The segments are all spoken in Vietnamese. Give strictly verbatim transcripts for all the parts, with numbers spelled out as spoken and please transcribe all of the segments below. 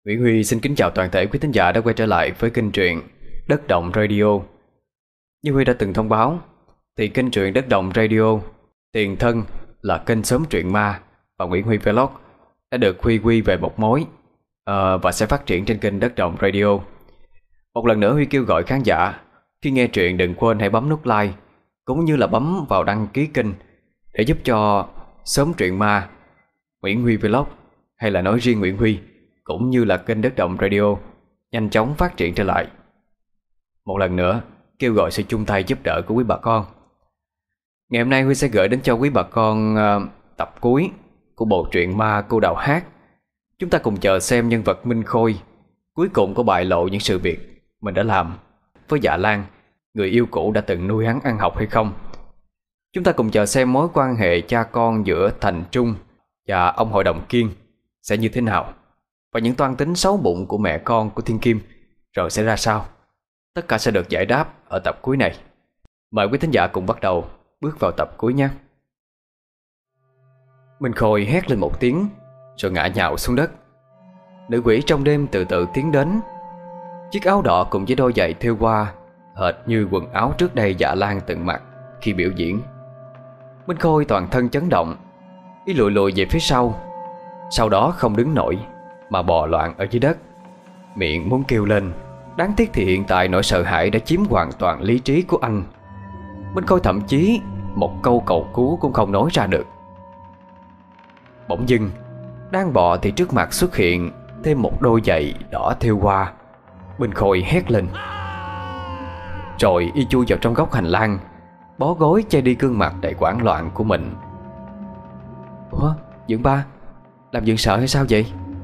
Nguyễn Huy xin kính chào toàn thể quý thính giả đã quay trở lại với kênh truyện Đất Động Radio. Như Huy đã từng thông báo thì kênh truyện Đất Động Radio tiền thân là kênh xóm truyện ma và Nguyễn Huy Vlog đã được Huy quy về một mối uh, và sẽ phát triển trên kênh Đất Động Radio. Một lần nữa Huy kêu gọi khán giả khi nghe truyện đừng quên hãy bấm nút like cũng như là bấm vào đăng ký kênh để giúp cho xóm truyện ma, Nguyễn Huy Vlog hay là nói riêng Nguyễn Huy cũng như là kênh Đất Động Radio nhanh chóng phát triển trở lại. Một lần nữa kêu gọi sự chung tay giúp đỡ của quý bà con. Ngày hôm nay Huy sẽ gửi đến cho quý bà con uh, tập cuối của bộ truyện ma Cô Đào Hát. Chúng ta cùng chờ xem nhân vật Minh Khôi cuối cùng có bại lộ những sự việc mình đã làm với Dạ Lan, người yêu cũ đã từng nuôi hắn ăn học hay không. Chúng ta cùng chờ xem mối quan hệ cha con giữa Thành Trung và ông hội đồng Kiên sẽ như thế nào, và những toan tính xấu bụng của mẹ con của Thiên Kim rồi sẽ ra sao. Tất cả sẽ được giải đáp ở tập cuối này. Mời quý thính giả cùng bắt đầu bước vào tập cuối nhé. Minh Khôi hét lên một tiếng rồi ngã nhào xuống đất. Nữ quỷ trong đêm từ từ tiến đến. Chiếc áo đỏ cùng với đôi giày thêu hoa hệt như quần áo trước đây Dạ Lan từng mặc khi biểu diễn. Minh Khôi toàn thân chấn động, ý lùi lùi về phía sau. Sau đó không đứng nổi mà bò loạn ở dưới đất, miệng muốn kêu lên. Đáng tiếc thì hiện tại nỗi sợ hãi đã chiếm hoàn toàn lý trí của anh. Minh Khôi thậm chí một câu cầu cứu cũng không nói ra được. Bỗng dưng đang bò thì trước mặt xuất hiện thêm một đôi giày đỏ thêu hoa. Minh Khôi hét lên, rồi y chui vào trong góc hành lang, bó gối che đi gương mặt đầy hoảng loạn của mình. Ủa, Dượng ba, làm Dượng sợ hay sao vậy?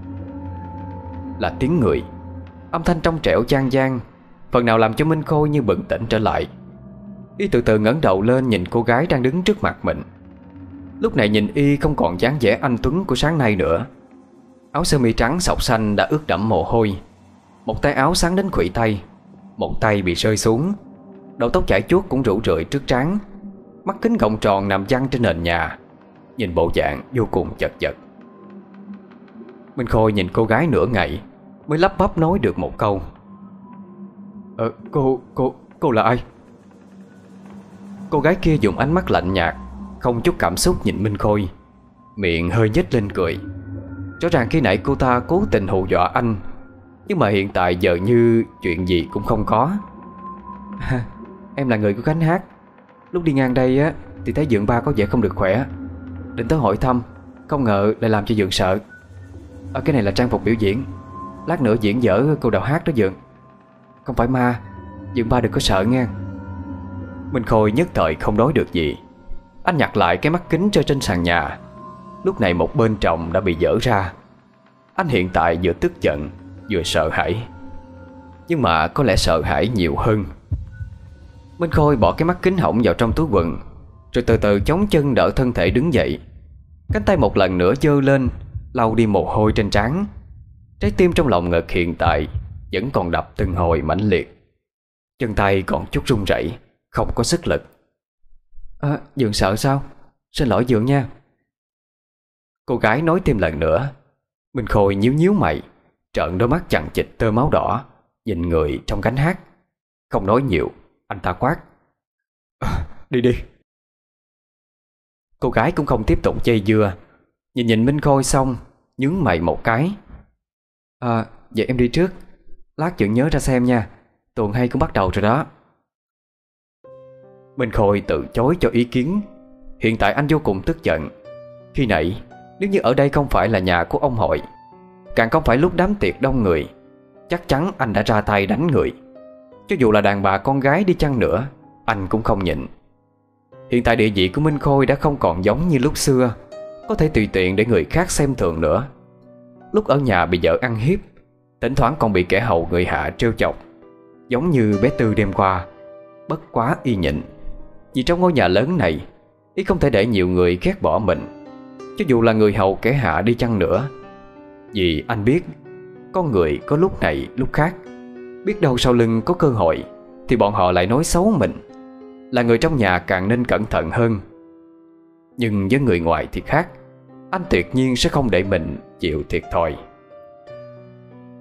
Là tiếng người. Âm thanh trong trẻo chan vang, phần nào làm cho Minh Khôi như bừng tỉnh trở lại. Y từ từ ngẩng đầu lên nhìn cô gái đang đứng trước mặt mình. Lúc này nhìn y không còn dáng vẻ anh tuấn của sáng nay nữa. Áo sơ mi trắng sọc xanh đã ướt đẫm mồ hôi, một tay áo sáng đến khuỷu tay, một tay bị rơi xuống. Đầu tóc chải chuốt cũng rủ rượi trước trán. Mắt kính gọng tròn nằm văng trên nền nhà, nhìn bộ dạng vô cùng chật vật. Minh Khôi nhìn cô gái nửa ngày mới lắp bắp nói được một câu. Ờ, cô, cô, cô là ai? Cô gái kia dùng ánh mắt lạnh nhạt, không chút cảm xúc nhìn Minh Khôi, miệng hơi nhếch lên cười. Rõ ràng khi nãy cô ta cố tình hù dọa anh, nhưng mà hiện tại giờ như chuyện gì cũng không có. À, em là người của gánh hát. Lúc đi ngang đây á thì thấy Dượng ba có vẻ không được khỏe, định tới hỏi thăm, không ngờ lại làm cho Dượng sợ. Ở cái này là trang phục biểu diễn, lát nữa diễn dở Cô Đào Hát đó Dượng. Không phải ma, Dượng ba đừng có sợ nghe. Minh Khôi nhất thời không nói được gì. Anh nhặt lại cái mắt kính rơi trên sàn nhà. Lúc này một bên trọng đã bị dở ra. Anh hiện tại vừa tức giận vừa sợ hãi, nhưng mà có lẽ sợ hãi nhiều hơn. Minh Khôi bỏ cái mắt kính hỏng vào trong túi quần, rồi từ từ chống chân đỡ thân thể đứng dậy. Cánh tay một lần nữa giơ lên lau đi mồ hôi trên trán. Trái tim trong lòng ngực hiện tại vẫn còn đập từng hồi mãnh liệt. Chân tay còn chút run rẩy, không có sức lực. À, Dượng sợ sao? Xin lỗi Dượng nha. Cô gái nói thêm lần nữa. Minh Khôi nhíu nhíu mày, trợn đôi mắt chằng chịt tơ máu đỏ nhìn người trong gánh hát. Không nói nhiều, anh ta quát, à, đi đi. Cô gái cũng không tiếp tục dây dưa, nhìn nhìn Minh Khôi xong nhướng mày một cái. À, vậy em đi trước, lát Dượng nhớ ra xem nha, tuần hay cũng bắt đầu rồi đó. Minh Khôi từ chối cho ý kiến. Hiện tại anh vô cùng tức giận. Khi nãy nếu như ở đây không phải là nhà của ông hội, càng không phải lúc đám tiệc đông người, chắc chắn anh đã ra tay đánh người. Cho dù là đàn bà con gái đi chăng nữa, anh cũng không nhịn. Hiện tại địa vị của Minh Khôi đã không còn giống như lúc xưa, có thể tùy tiện để người khác xem thường nữa. Lúc ở nhà bị vợ ăn hiếp, thỉnh thoảng còn bị kẻ hầu người hạ trêu chọc, giống như bé Tư đêm qua. Bất quá y nhịn, vì trong ngôi nhà lớn này y không thể để nhiều người ghét bỏ mình, cho dù là người hầu kẻ hạ đi chăng nữa. Vì anh biết con người có lúc này lúc khác, biết đâu sau lưng có cơ hội thì bọn họ lại nói xấu mình. Là người trong nhà càng nên cẩn thận hơn. Nhưng với người ngoài thì khác, anh tuyệt nhiên sẽ không để mình chịu thiệt thòi.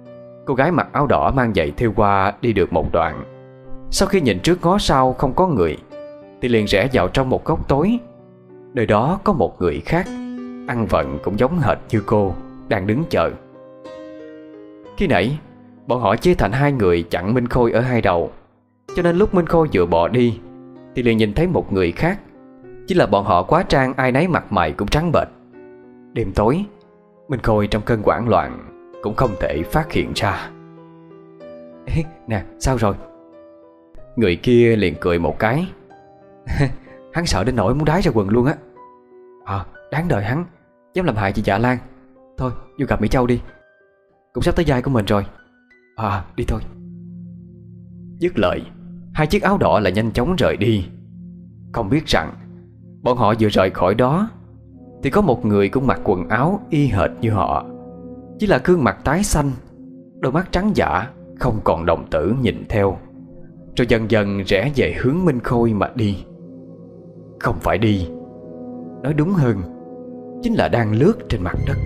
Cô gái mặc áo đỏ mang giày thêu hoa đi được một đoạn, sau khi nhìn trước ngó sau không có người, thì liền rẽ vào trong một góc tối. Nơi đó có một người khác, ăn vận cũng giống hệt như cô, đang đứng chờ. Khi nãy bọn họ chia thành hai người chặn Minh Khôi ở hai đầu, cho nên lúc Minh Khôi vừa bỏ đi thì liền nhìn thấy một người khác. Chỉ là bọn họ quá trang, ai nấy mặt mày cũng trắng bệch. Đêm tối, Minh Khôi trong cơn hoảng loạn cũng không thể phát hiện ra. Ê, nè, sao rồi? Người kia liền cười một cái. Hắn sợ đến nỗi muốn đái ra quần luôn á. À, đáng đời hắn dám làm hại chị Dạ Lan. Thôi, vô gặp Mỹ Châu đi, cũng sắp tới vai của mình rồi. À, đi thôi. Dứt lời, hai chiếc áo đỏ lại nhanh chóng rời đi. Không biết rằng bọn họ vừa rời khỏi đó thì có một người cũng mặc quần áo y hệt như họ, chỉ là gương mặt tái xanh, đôi mắt trắng dã, không còn đồng tử nhìn theo, rồi dần dần rẽ về hướng Minh Khôi mà đi. Không phải đi, nói đúng hơn chính là đang lướt trên mặt đất.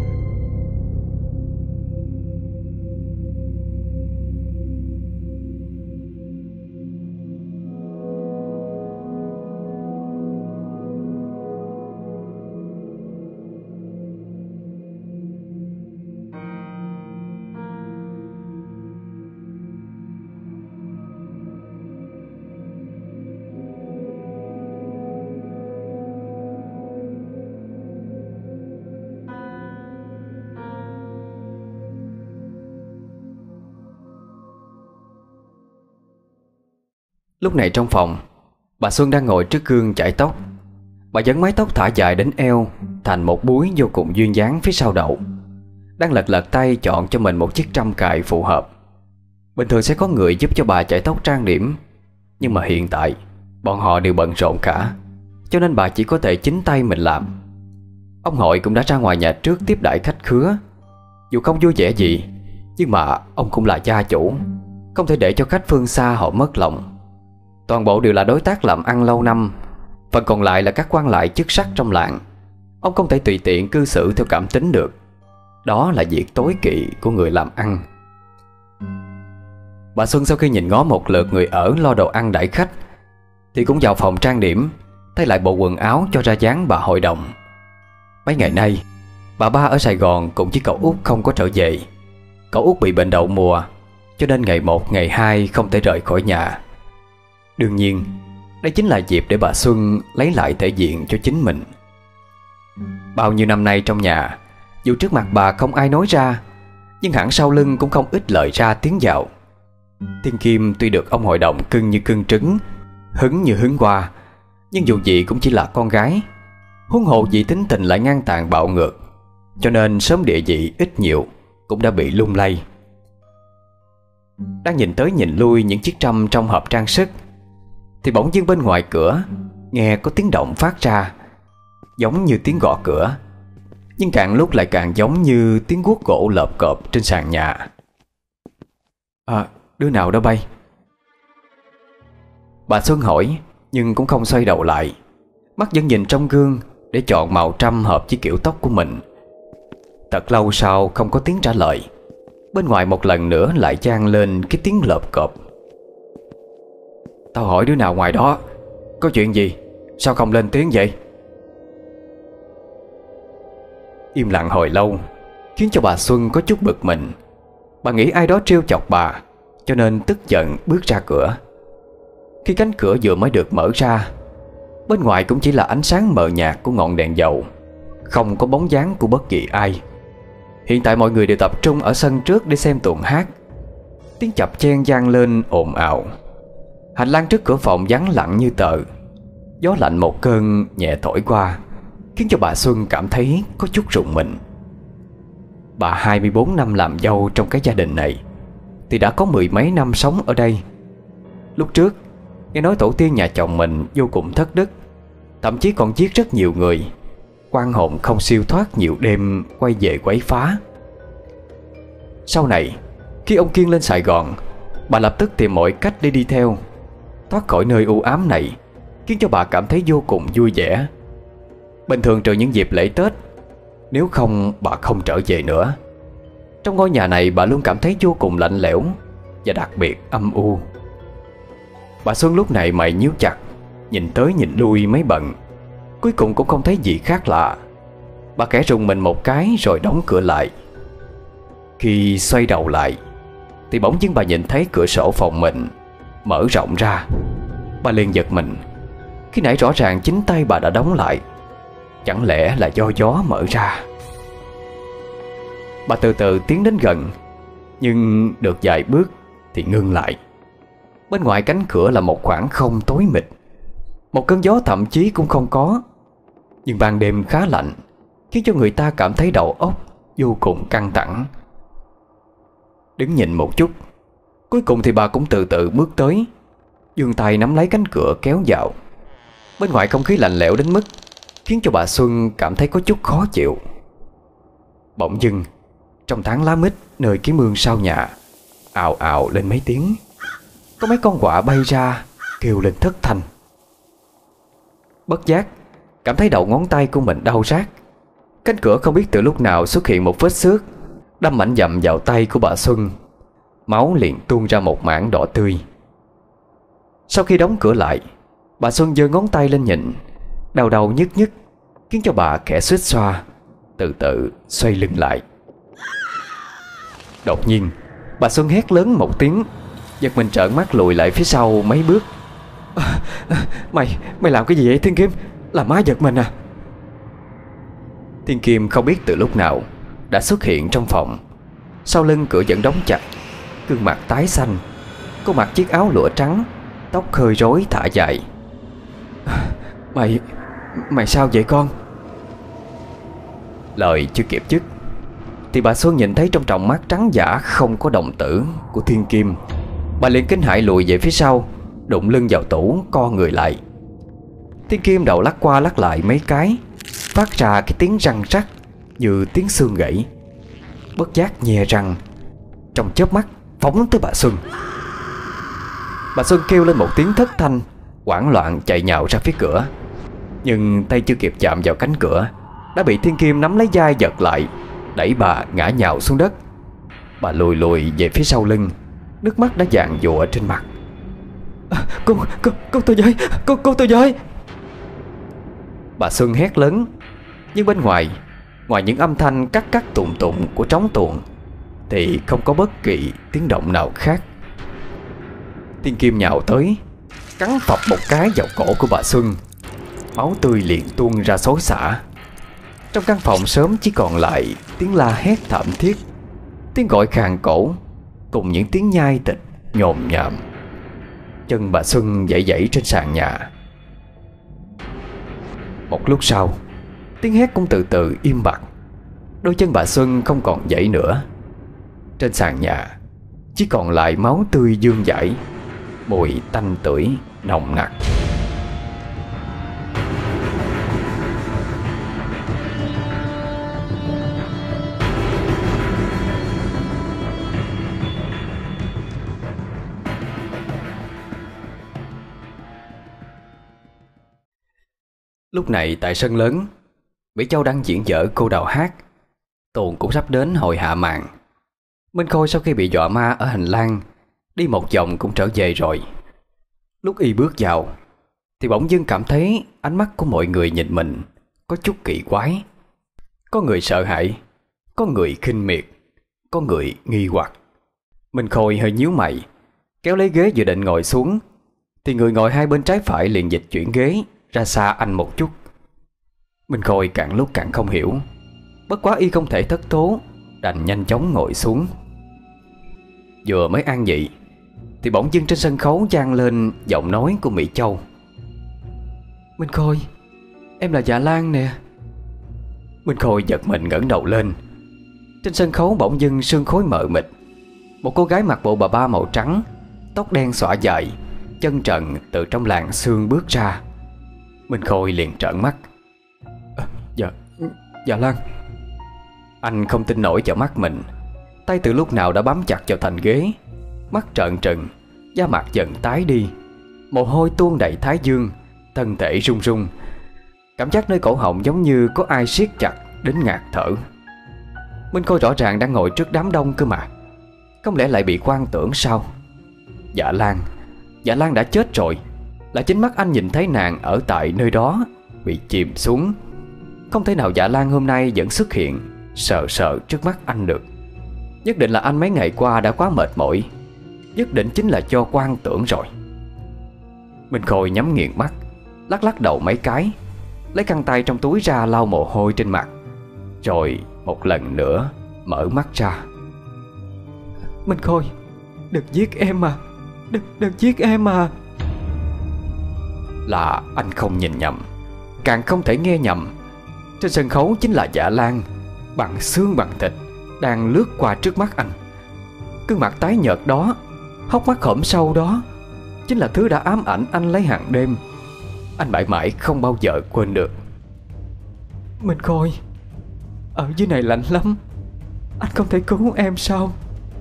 Lúc này trong phòng, bà Xuân đang ngồi trước gương chải tóc. Bà vấn mái tóc thả dài đến eo thành một búi vô cùng duyên dáng phía sau đầu, đang lật lật tay chọn cho mình một chiếc trâm cài phù hợp. Bình thường sẽ có người giúp cho bà chải tóc trang điểm, nhưng mà hiện tại bọn họ đều bận rộn cả, cho nên bà chỉ có thể chính tay mình làm. Ông Hội cũng đã ra ngoài nhà trước tiếp đãi khách khứa. Dù không vui vẻ gì, nhưng mà ông cũng là gia chủ, không thể để cho khách phương xa họ mất lòng. Toàn bộ đều là đối tác làm ăn lâu năm, phần còn lại là các quan lại chức sắc trong làng. Ông không thể tùy tiện cư xử theo cảm tính được. Đó là việc tối kỵ của người làm ăn. Bà Xuân sau khi nhìn ngó một lượt người ở lo đồ ăn đãi khách thì cũng vào phòng trang điểm, thay lại bộ quần áo cho ra dáng bà hội đồng. Mấy ngày nay bà ba ở Sài Gòn cùng với cậu út không có trở về. Cậu út bị bệnh đậu mùa, cho nên ngày một ngày hai không thể rời khỏi nhà. Đương nhiên đây chính là dịp để bà Xuân lấy lại thể diện cho chính mình. Bao nhiêu năm nay trong nhà, dù trước mặt bà không ai nói ra, nhưng hẳn sau lưng cũng không ít lời ra tiếng vào. Thiên Kim tuy được ông hội đồng cưng như cưng trứng, hứng như hứng hoa, nhưng dù gì cũng chỉ là con gái. Huống hồ vì tính tình lại ngang tàn bạo ngược, cho nên sớm địa vị ít nhiều cũng đã bị lung lay. Đang nhìn tới nhìn lui những chiếc trâm trong hộp trang sức thì bỗng dưng bên ngoài cửa nghe có tiếng động phát ra, giống như tiếng gõ cửa, nhưng càng lúc lại càng giống như tiếng guốc gỗ lợp cộp trên sàn nhà. À, đứa nào đó bay? Bà Xuân hỏi, nhưng cũng không xoay đầu lại, mắt vẫn nhìn trong gương để chọn màu trâm hợp với kiểu tóc của mình. Thật lâu sau không có tiếng trả lời, bên ngoài một lần nữa lại vang lên cái tiếng lợp cộp. Tao hỏi đứa nào ngoài đó, có chuyện gì? Sao không lên tiếng vậy? Im lặng hồi lâu khiến cho bà Xuân có chút bực mình. Bà nghĩ ai đó trêu chọc bà, cho nên tức giận bước ra cửa. Khi cánh cửa vừa mới được mở ra, bên ngoài cũng chỉ là ánh sáng mờ nhạt của ngọn đèn dầu, không có bóng dáng của bất kỳ ai. Hiện tại mọi người đều tập trung ở sân trước để xem tuồng hát. Tiếng chập chen vang lên ồn ào. Hành lang trước cửa phòng vắng lặng như tờ. Gió lạnh một cơn nhẹ thổi qua, khiến cho bà Xuân cảm thấy có chút rùng mình. Bà hai mươi bốn năm làm dâu trong cái gia đình này thì đã có mười mấy năm sống ở đây. Lúc trước nghe nói tổ tiên nhà chồng mình vô cùng thất đức, thậm chí còn giết rất nhiều người. Oan hồn không siêu thoát nhiều đêm quay về quấy phá. Sau này khi ông Kiên lên Sài Gòn, bà lập tức tìm mọi cách để đi theo, thoát khỏi nơi u ám này, khiến cho bà cảm thấy vô cùng vui vẻ. Bình thường trừ những dịp lễ Tết, nếu không bà không trở về nữa. Trong ngôi nhà này bà luôn cảm thấy vô cùng lạnh lẽo và đặc biệt âm u. Bà Xuân lúc này mày nhíu chặt, nhìn tới nhìn lui mấy bận, cuối cùng cũng không thấy gì khác lạ. Bà khẽ rùng mình một cái rồi đóng cửa lại. Khi xoay đầu lại thì bỗng dưng bà nhìn thấy cửa sổ phòng mình mở rộng ra. Bà liền giật mình, khi nãy rõ ràng chính tay bà đã đóng lại. Chẳng lẽ là do gió mở ra? Bà từ từ tiến đến gần, nhưng được vài bước thì ngưng lại. Bên ngoài cánh cửa là một khoảng không tối mịt, một cơn gió thậm chí cũng không có. Nhưng ban đêm khá lạnh, khiến cho người ta cảm thấy đầu óc vô cùng căng thẳng. Đứng nhìn một chút, cuối cùng thì bà cũng từ từ bước tới, giương tay nắm lấy cánh cửa kéo vào. Bên ngoài không khí lạnh lẽo đến mức khiến cho bà Xuân cảm thấy có chút khó chịu. Bỗng dưng, trong tán lá mít nơi cái mương sau nhà ào ào lên mấy tiếng. Có mấy con quạ bay ra kêu lên thất thanh. Bất giác cảm thấy đầu ngón tay của mình đau rát. Cánh cửa không biết từ lúc nào xuất hiện một vết xước đâm mạnh dặm vào tay của bà Xuân. Máu liền tuôn ra một mảng đỏ tươi. Sau khi đóng cửa lại, bà Xuân giơ ngón tay lên nhìn, đau đầu nhức nhức, khiến cho bà khẽ xuýt xoa, từ từ xoay lưng lại. Đột nhiên bà Xuân hét lớn một tiếng, giật mình trợn mắt lùi lại phía sau mấy bước. à, Mày, mày làm cái gì vậy Thiên Kim? Làm má giật mình à? Thiên Kim không biết từ lúc nào đã xuất hiện trong phòng. Sau lưng cửa vẫn đóng chặt, gương mặt tái xanh, cô mặc chiếc áo lụa trắng, tóc hơi rối thả dài. à, Mày, mày sao vậy con? Lời chưa kịp dứt thì bà Xuân nhìn thấy trong tròng mắt trắng dã không có đồng tử của Thiên Kim. Bà liền kinh hãi lùi về phía sau, đụng lưng vào tủ, co người lại. Thiên Kim đầu lắc qua lắc lại mấy cái, phát ra cái tiếng răng rắc như tiếng xương gãy. Bất giác nhè răng, trong chớp mắt phóng tới bà Xuân. Bà Xuân kêu lên một tiếng thất thanh, hoảng loạn chạy nhào ra phía cửa. Nhưng tay chưa kịp chạm vào cánh cửa đã bị Thiên Kim nắm lấy vai giật lại, đẩy bà ngã nhào xuống đất. Bà lùi lùi về phía sau lưng, nước mắt đã dạn dụa trên mặt. à, Cô, cô, cô tôi với, cô, cô tôi với. Bà Xuân hét lớn. Nhưng bên ngoài, ngoài những âm thanh cắt cắt tụng tụng của trống tuồng, thì không có bất kỳ tiếng động nào khác. Thiên Kim nhào tới, cắn phập một cái vào cổ của bà Xuân. Máu tươi liền tuôn ra xối xả. Trong căn phòng sớm chỉ còn lại tiếng la hét thảm thiết, tiếng gọi khàn cổ, cùng những tiếng nhai thịt nhồm nhòm. Chân bà Xuân giãy giãy trên sàn nhà. Một lúc sau, tiếng hét cũng từ từ im bặt. Đôi chân bà Xuân không còn giãy nữa. Trên sàn nhà chỉ còn lại máu tươi vương vãi, mùi tanh tưởi nồng nặc. Lúc này tại sân lớn, Mỹ Châu đang diễn dở cô đào hát. Tuồng cũng sắp đến hồi hạ màn. Minh Khôi sau khi bị dọa ma ở hành lang, đi một vòng cũng trở về rồi. Lúc y bước vào thì bỗng dưng cảm thấy ánh mắt của mọi người nhìn mình có chút kỳ quái. Có người sợ hãi, có người khinh miệt, có người nghi hoặc. Minh Khôi hơi nhíu mày, kéo lấy ghế dự định ngồi xuống, thì người ngồi hai bên trái phải liền dịch chuyển ghế ra xa anh một chút. Minh Khôi càng lúc càng không hiểu, bất quá y không thể thất thố, đành nhanh chóng ngồi xuống. Vừa mới an vị thì bỗng dưng trên sân khấu vang lên giọng nói của Mỹ Châu. Minh Khôi, em là Dạ Lan nè. Minh Khôi giật mình ngẩng đầu lên. Trên sân khấu bỗng dưng sương khói mờ mịt. Một cô gái mặc bộ bà ba màu trắng, tóc đen xõa dài, chân trần từ trong làn sương bước ra. Minh Khôi liền trợn mắt. à, Dạ, Dạ Lan. Anh không tin nổi vào mắt mình. Tay từ lúc nào đã bám chặt vào thành ghế, mắt trợn trừng, da mặt dần tái đi, mồ hôi tuôn đầy thái dương, thân thể run run. Cảm giác nơi cổ họng giống như có ai siết chặt đến ngạt thở. Minh Khôi rõ ràng đang ngồi trước đám đông cơ mà. Không lẽ lại bị quan tưởng sao? Dạ Lan Dạ Lan đã chết rồi. Là chính mắt anh nhìn thấy nàng ở tại nơi đó, bị chìm xuống. Không thể nào Dạ Lan hôm nay vẫn xuất hiện sợ sợ trước mắt anh được. Nhất định là anh mấy ngày qua đã quá mệt mỏi. Nhất định chính là cho quan tưởng rồi. Minh Khôi nhắm nghiền mắt, lắc lắc đầu mấy cái, lấy khăn tay trong túi ra lau mồ hôi trên mặt, rồi một lần nữa mở mắt ra. Minh Khôi, đừng giết em mà. Đừng, đừng giết em mà. Là anh không nhìn nhầm, càng không thể nghe nhầm. Trên sân khấu chính là Dạ Lan, bằng xương bằng thịt, đang lướt qua trước mắt anh. Gương mặt tái nhợt đó, hốc mắt hõm sâu đó, chính là thứ đã ám ảnh anh lấy hàng đêm. Anh mãi mãi không bao giờ quên được. Minh Khôi, ở dưới này lạnh lắm, anh không thể cứu em sao?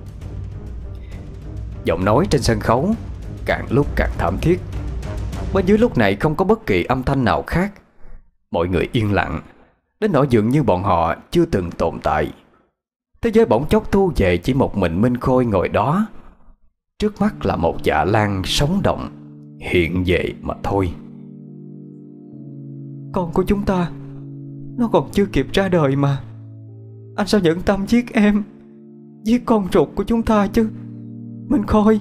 Giọng nói trên sân khấu càng lúc càng thảm thiết. Bên dưới lúc này không có bất kỳ âm thanh nào khác. Mọi người yên lặng, đến nỗi dường như bọn họ chưa từng tồn tại. Thế giới bỗng chốc thu về chỉ một mình Minh Khôi ngồi đó. Trước mắt là một Dạ Lan sống động hiện về mà thôi. Con của chúng ta, nó còn chưa kịp ra đời mà. Anh sao nhẫn tâm giết em, giết con ruột của chúng ta chứ, Minh Khôi?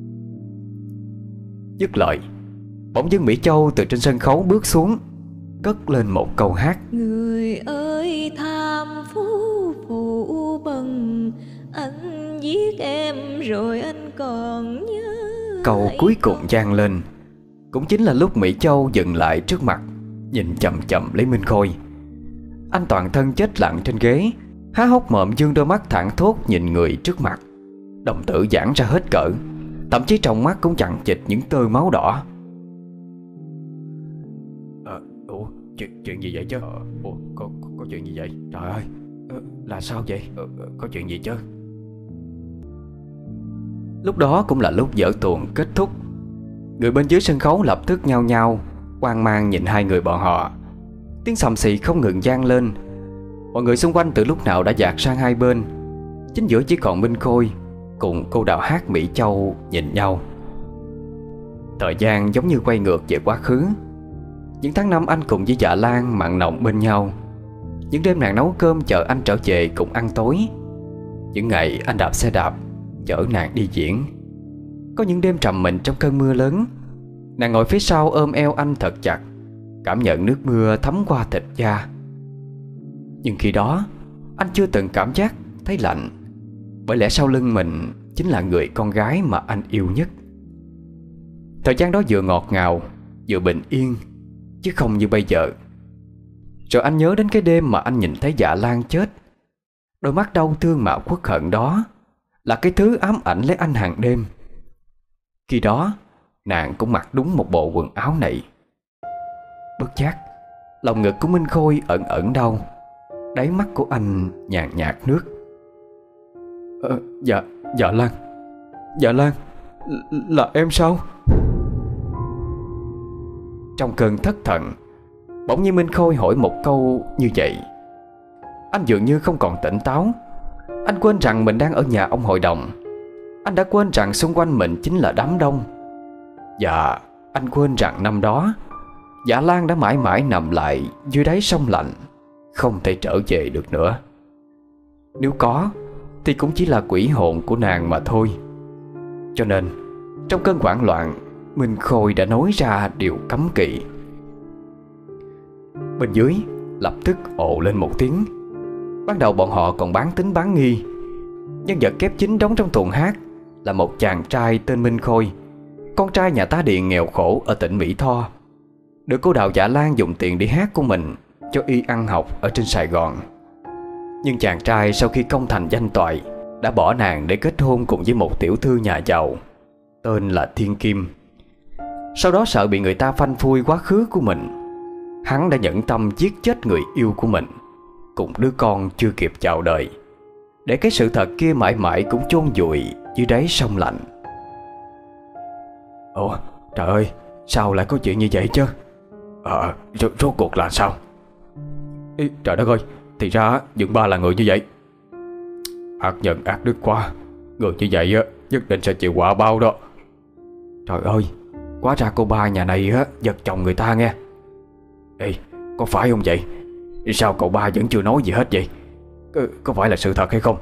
Dứt lời, bỗng dưng Mỹ Châu từ trên sân khấu bước xuống, cất lên một câu hát. Người ơi tham phú phụ bần, anh giết em rồi anh còn nhớ. Câu cuối cùng vang lên, cũng chính là lúc Mỹ Châu dừng lại trước mặt, nhìn chậm chậm lấy Minh Khôi. Anh toàn thân chết lặng trên ghế, há hốc mồm dương đôi mắt thẳng thốt nhìn người trước mặt. Đồng tử giãn ra hết cỡ, thậm chí trong mắt cũng chằng chịt những tơ máu đỏ. à, Ủa chuyện, chuyện gì vậy chứ? à, Ủa có, có, có chuyện gì vậy? Trời ơi, à, là sao vậy? à, Có chuyện gì chứ? Lúc đó cũng là lúc vở tuồng kết thúc. Người bên dưới sân khấu lập tức nhao nhao hoang mang nhìn hai người bọn họ. Tiếng xầm xì không ngừng vang lên. Mọi người xung quanh từ lúc nào đã dạt sang hai bên. Chính giữa chỉ còn Minh Khôi cùng cô đạo hát Mỹ Châu nhìn nhau. Thời gian giống như quay ngược về quá khứ. Những tháng năm anh cùng với Dạ Lan mặn nồng bên nhau. Những đêm nàng nấu cơm chờ anh trở về cùng ăn tối. Những ngày anh đạp xe đạp chở nàng đi diễn. Có những đêm trầm mình trong cơn mưa lớn, nàng ngồi phía sau ôm eo anh thật chặt, cảm nhận nước mưa thấm qua thịt da. Nhưng khi đó anh chưa từng cảm giác thấy lạnh, bởi lẽ sau lưng mình chính là người con gái mà anh yêu nhất. Thời gian đó vừa ngọt ngào, vừa bình yên, chứ không như bây giờ. Rồi anh nhớ đến cái đêm mà anh nhìn thấy Dạ Lan chết. Đôi mắt đau thương mà uất hận đó là cái thứ ám ảnh lấy anh hàng đêm. Khi đó nàng cũng mặc đúng một bộ quần áo này. Bất giác lòng ngực của Minh Khôi ẩn ẩn đau, đáy mắt của anh nhàn nhạt nước. ờ, Dạ, Dạ Lan Dạ Lan Là em sao? Trong cơn thất thần, bỗng nhiên Minh Khôi hỏi một câu như vậy. Anh dường như không còn tỉnh táo. Anh quên rằng mình đang ở nhà ông hội đồng. Anh đã quên rằng xung quanh mình chính là đám đông. Và anh quên rằng năm đó Dạ Lan đã mãi mãi nằm lại dưới đáy sông lạnh, không thể trở về được nữa. Nếu có thì cũng chỉ là quỷ hồn của nàng mà thôi. Cho nên trong cơn hoảng loạn, Minh Khôi đã nói ra điều cấm kỵ. Bên dưới lập tức ồ lên một tiếng. Ban đầu bọn họ còn bán tính bán nghi. Nhân vật kép chính đóng trong tuồng hát là một chàng trai tên Minh Khôi, con trai nhà tá điền nghèo khổ ở tỉnh Mỹ Tho, được cô Đào Dạ Lan dùng tiền đi hát của mình cho y ăn học ở trên Sài Gòn. Nhưng chàng trai sau khi công thành danh toại đã bỏ nàng để kết hôn cùng với một tiểu thư nhà giàu tên là Thiên Kim. Sau đó sợ bị người ta phanh phui quá khứ của mình, hắn đã nhẫn tâm giết chết người yêu của mình cùng đứa con chưa kịp chào đời, để cái sự thật kia mãi mãi cũng chôn vùi dưới đáy sông lạnh. Ủa trời ơi, sao lại có chuyện như vậy chứ? Ờ, rốt cuộc là sao? Ý, trời đất ơi, thì ra Dượng Ba là người như vậy. Ác nhân ác đức quá. Người như vậy á nhất định sẽ chịu quả báo đó. Trời ơi, hóa ra cô ba nhà này á giật chồng người ta nghe. Ê, có phải không vậy? Sao cậu ba vẫn chưa nói gì hết vậy? Có, có phải là sự thật hay không?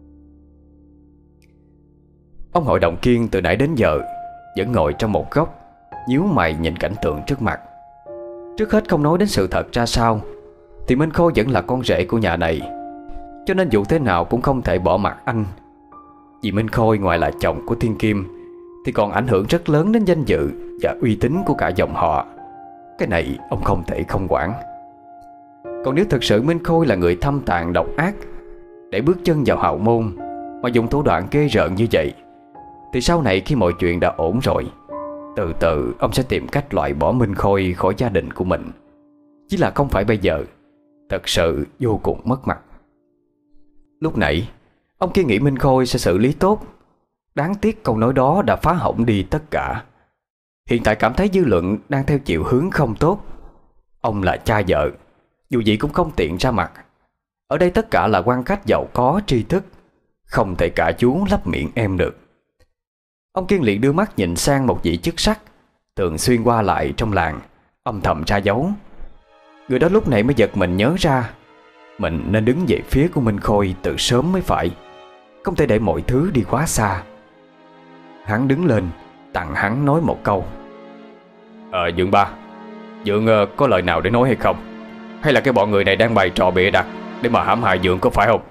Ông hội đồng Kiên từ nãy đến giờ vẫn ngồi trong một góc, nhíu mày nhìn cảnh tượng trước mặt. Trước hết không nói đến sự thật ra sao, thì Minh Khôi vẫn là con rể của nhà này, cho nên dù thế nào cũng không thể bỏ mặc anh. Vì Minh Khôi ngoài là chồng của Thiên Kim thì còn ảnh hưởng rất lớn đến danh dự và uy tín của cả dòng họ. Cái này ông không thể không quản. Còn nếu thực sự Minh Khôi là người thâm tàn độc ác để bước chân vào hào môn mà dùng thủ đoạn ghê rợn như vậy, thì sau này khi mọi chuyện đã ổn rồi, từ từ ông sẽ tìm cách loại bỏ Minh Khôi khỏi gia đình của mình. Chỉ là không phải bây giờ, thật sự vô cùng mất mặt. Lúc nãy ông kia nghĩ Minh Khôi sẽ xử lý tốt, đáng tiếc câu nói đó đã phá hỏng đi tất cả. Hiện tại cảm thấy dư luận đang theo chiều hướng không tốt. Ông là cha vợ, dù gì cũng không tiện ra mặt. Ở đây tất cả là quan khách giàu có tri thức, không thể cả chú lấp miệng em được. Ông Kiên liền đưa mắt nhìn sang một vị chức sắc thường xuyên qua lại trong làng, âm thầm tra dấu. Người đó lúc này mới giật mình nhớ ra mình nên đứng về phía của Minh Khôi từ sớm mới phải, không thể để mọi thứ đi quá xa. Hắn đứng lên tặng hắn nói một câu: Ờ Dượng ba, Dượng uh, có lời nào để nói hay không? Hay là cái bọn người này đang bày trò bịa đặt để mà hãm hại Dượng có phải không?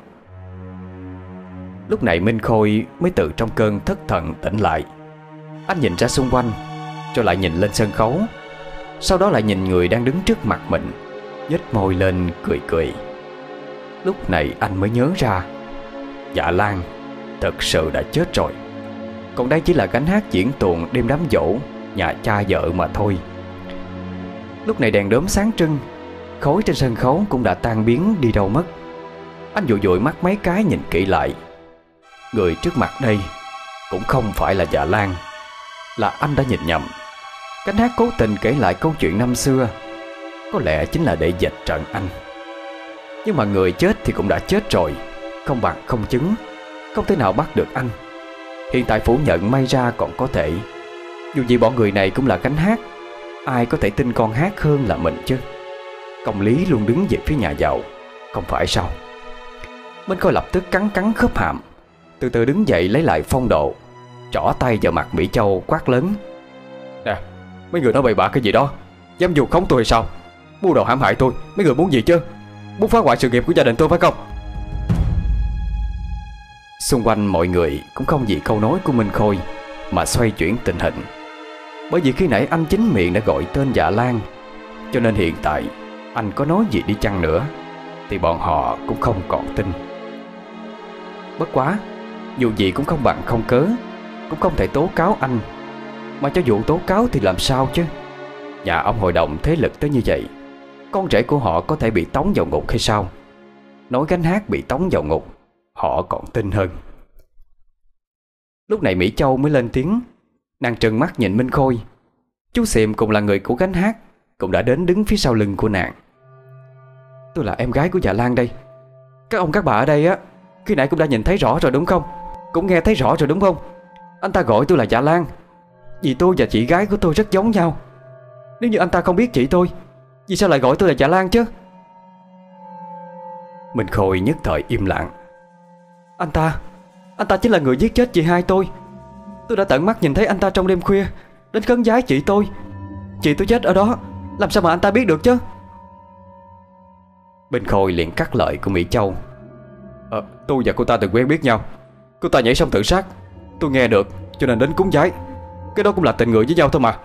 Lúc này Minh Khôi mới từ trong cơn thất thần tỉnh lại. Anh nhìn ra xung quanh, cho lại nhìn lên sân khấu, sau đó lại nhìn người đang đứng trước mặt mình, nhếch môi lên cười cười. Lúc này anh mới nhớ ra Dạ Lan thật sự đã chết rồi. Còn đây chỉ là gánh hát diễn tuồng đêm đám dỗ nhà cha vợ mà thôi. Lúc này đèn đốm sáng trưng, khói trên sân khấu cũng đã tan biến đi đâu mất. Anh dụi dụi mắt mấy cái nhìn kỹ lại. Người trước mặt đây cũng không phải là Dạ Lan, là anh đã nhìn nhầm. Gánh hát cố tình kể lại câu chuyện năm xưa, có lẽ chính là để dạch trận anh. Nhưng mà người chết thì cũng đã chết rồi, không bằng không chứng, không thể nào bắt được anh. Hiện tại phủ nhận may ra còn có thể. Dù gì bọn người này cũng là gánh hát, ai có thể tin con hát hơn là mình chứ. Công lý luôn đứng về phía nhà giàu, không phải sao? Minh Khôi lập tức cắn cắn khớp hàm, từ từ đứng dậy lấy lại phong độ, trỏ tay vào mặt Mỹ Châu quát lớn: Nè, mấy người nói bậy bạ cái gì đó? Dám vu khống tôi hay sao? Mưu đồ hãm hại tôi, mấy người muốn gì chứ? Muốn phá hoại sự nghiệp của gia đình tôi phải không? Xung quanh mọi người cũng không vì câu nói của Minh Khôi mà xoay chuyển tình hình. Bởi vì khi nãy anh chính miệng đã gọi tên Dạ Lan, cho nên hiện tại anh có nói gì đi chăng nữa thì bọn họ cũng không còn tin. Bất quá, dù gì cũng không bằng không cớ, cũng không thể tố cáo anh. Mà cho dù tố cáo thì làm sao chứ? Nhà ông hội đồng thế lực tới như vậy, con rể của họ có thể bị tống vào ngục hay sao? Nói gánh hát bị tống vào ngục, họ còn tin hơn. Lúc này Mỹ Châu mới lên tiếng. Nàng trừng mắt nhìn Minh Khôi. Chú Xiềm cùng là người của gánh hát cũng đã đến đứng phía sau lưng của nàng. Tôi là em gái của Dạ Lan đây. Các ông các bà ở đây á, khi nãy cũng đã nhìn thấy rõ rồi đúng không? Cũng nghe thấy rõ rồi đúng không? Anh ta gọi tôi là Dạ Lan vì tôi và chị gái của tôi rất giống nhau. Nếu như anh ta không biết chị tôi, vì sao lại gọi tôi là Dạ Lan chứ? Minh Khôi nhất thời im lặng. Anh ta Anh ta chính là người giết chết chị hai tôi. Tôi đã tận mắt nhìn thấy anh ta trong đêm khuya đến khấn vái chị tôi. Chị tôi chết ở đó, làm sao mà anh ta biết được chứ? Minh Khôi liền cắt lời của Mỹ Châu. Ờ, tôi và cô ta từng quen biết nhau. Cô ta nhảy sông tự sát, tôi nghe được cho nên đến cúng vái. Cái đó cũng là tình người với nhau thôi mà.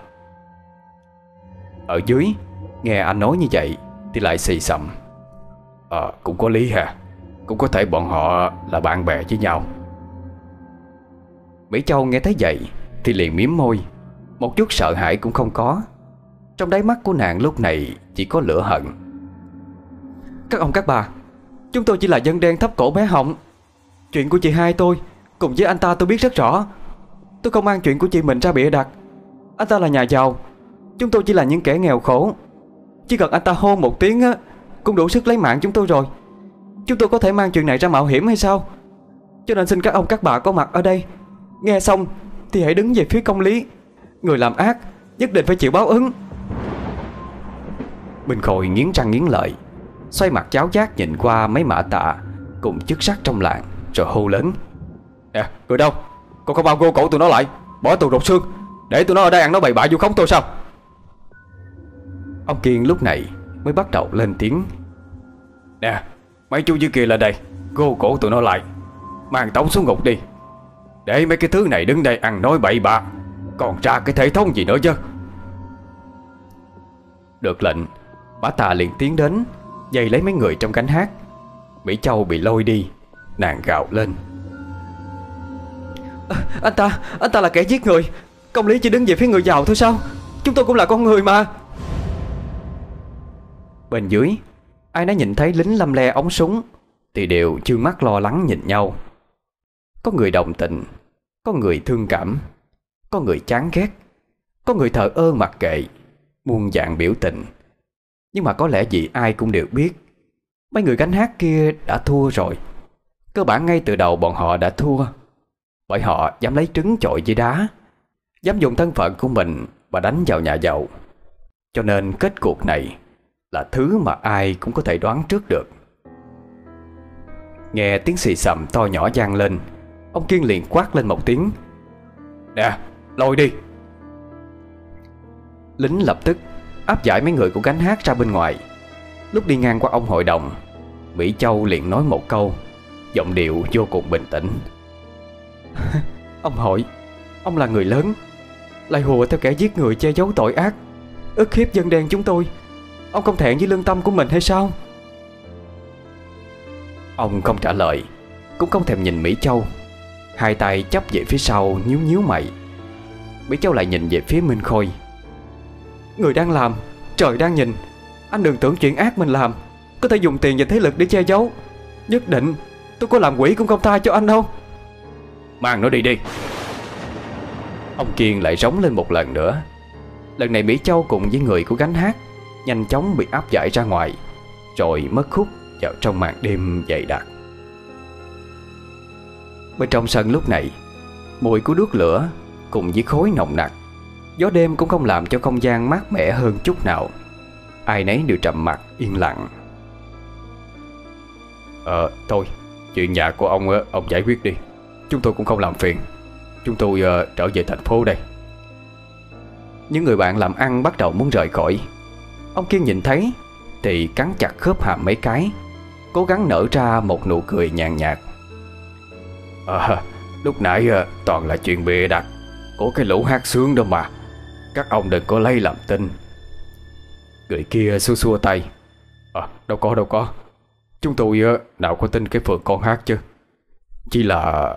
Ở dưới nghe anh nói như vậy thì lại xì xầm. Ờ, cũng có lý hả? Cũng có thể bọn họ là bạn bè với nhau. Mỹ Châu nghe thấy vậy thì liền mím môi, một chút sợ hãi cũng không có. Trong đáy mắt của nàng lúc này chỉ có lửa hận. Các ông các bà, chúng tôi chỉ là dân đen thấp cổ bé họng. Chuyện của chị hai tôi cùng với anh ta tôi biết rất rõ. Tôi không mang chuyện của chị mình ra bịa đặt. Anh ta là nhà giàu, chúng tôi chỉ là những kẻ nghèo khổ. Chỉ cần anh ta hôn một tiếng á, cũng đủ sức lấy mạng chúng tôi rồi. Chúng tôi có thể mang chuyện này ra mạo hiểm hay sao? cho nên xin các ông các bà có mặt ở đây. Nghe xong thì hãy đứng về phía công lý. Người làm ác nhất định phải chịu báo ứng. Minh Khôi nghiến răng nghiến lợi, xoay mặt cháo giác nhìn qua mấy mã tạ cùng chức sắc trong làng, rồi hô lớn: Nè, người đâu? Còn không bao gô cổ tụi nó lại, bỏ tù rột xương, để tụi nó ở đây ăn nói bậy bạ vu khống tôi sao? Ông Kiên lúc này mới bắt đầu lên tiếng: Nè, mấy chú dưới kia lên đây, gô cổ tụi nó lại, mang tống xuống ngục đi. Để mấy cái thứ này đứng đây ăn nói bậy bạ, còn ra cái thể thống gì nữa chứ. Được lệnh, bả Tà liền tiến đến giày lấy mấy người trong cánh hát. Mỹ Châu bị lôi đi, nàng gào lên: à, Anh ta, anh ta là kẻ giết người. Công lý chỉ đứng về phía người giàu thôi sao? Chúng tôi cũng là con người mà. Bên dưới, ai nấy nhìn thấy lính lăm le ống súng thì đều trương mắt lo lắng nhìn nhau. Có người đồng tình, có người thương cảm, có người chán ghét, có người thờ ơ mặc kệ, muôn dạng biểu tình. Nhưng mà có lẽ vì ai cũng đều biết mấy người gánh hát kia đã thua rồi. Cơ bản ngay từ đầu bọn họ đã thua, bởi họ dám lấy trứng chọi với đá, dám dùng thân phận của mình và đánh vào nhà giàu. Cho nên kết cuộc này là thứ mà ai cũng có thể đoán trước được. Nghe tiếng xì xầm to nhỏ vang lên, ông Kiên liền quát lên một tiếng: Nè, lôi đi. Lính lập tức áp giải mấy người của gánh hát ra bên ngoài. Lúc đi ngang qua ông hội đồng, Mỹ Châu liền nói một câu, giọng điệu vô cùng bình tĩnh: Ông hội, ông là người lớn, lại hùa theo kẻ giết người che giấu tội ác, ức hiếp dân đen chúng tôi. Ông không thẹn với lương tâm của mình hay sao? Ông không trả lời, cũng không thèm nhìn Mỹ Châu, hai tay chắp về phía sau nhíu nhíu mày. Mỹ Châu lại nhìn về phía Minh Khôi: Người đang làm, trời đang nhìn. Anh đừng tưởng chuyện ác mình làm có thể dùng tiền và thế lực để che giấu. Nhất định tôi có làm quỷ cũng không tha cho anh đâu. Mang nó đi đi. Ông Kiên lại rống lên một lần nữa. Lần này Mỹ Châu cùng với người của gánh hát nhanh chóng bị áp giải ra ngoài, rồi mất hút vào trong màn đêm dày đặc. Bên trong sân lúc này, mùi của đuốc lửa cùng với khói nồng nặc, gió đêm cũng không làm cho không gian mát mẻ hơn chút nào. Ai nấy đều trầm mặc yên lặng. Ờ thôi, chuyện nhà của ông ông giải quyết đi, chúng tôi cũng không làm phiền. Chúng tôi uh, trở về thành phố đây. Những người bạn làm ăn bắt đầu muốn rời khỏi. Ông Kiên nhìn thấy thì cắn chặt khớp hàm mấy cái, cố gắng nở ra một nụ cười nhàn nhạt. À, lúc nãy uh, toàn là chuyện bịa đặt của cái lũ hát sướng đâu mà, các ông đừng có lấy làm tin. Người kia xua xua tay: À, đâu có đâu có, chúng tôi uh, nào có tin cái phường con hát chứ. Chỉ là...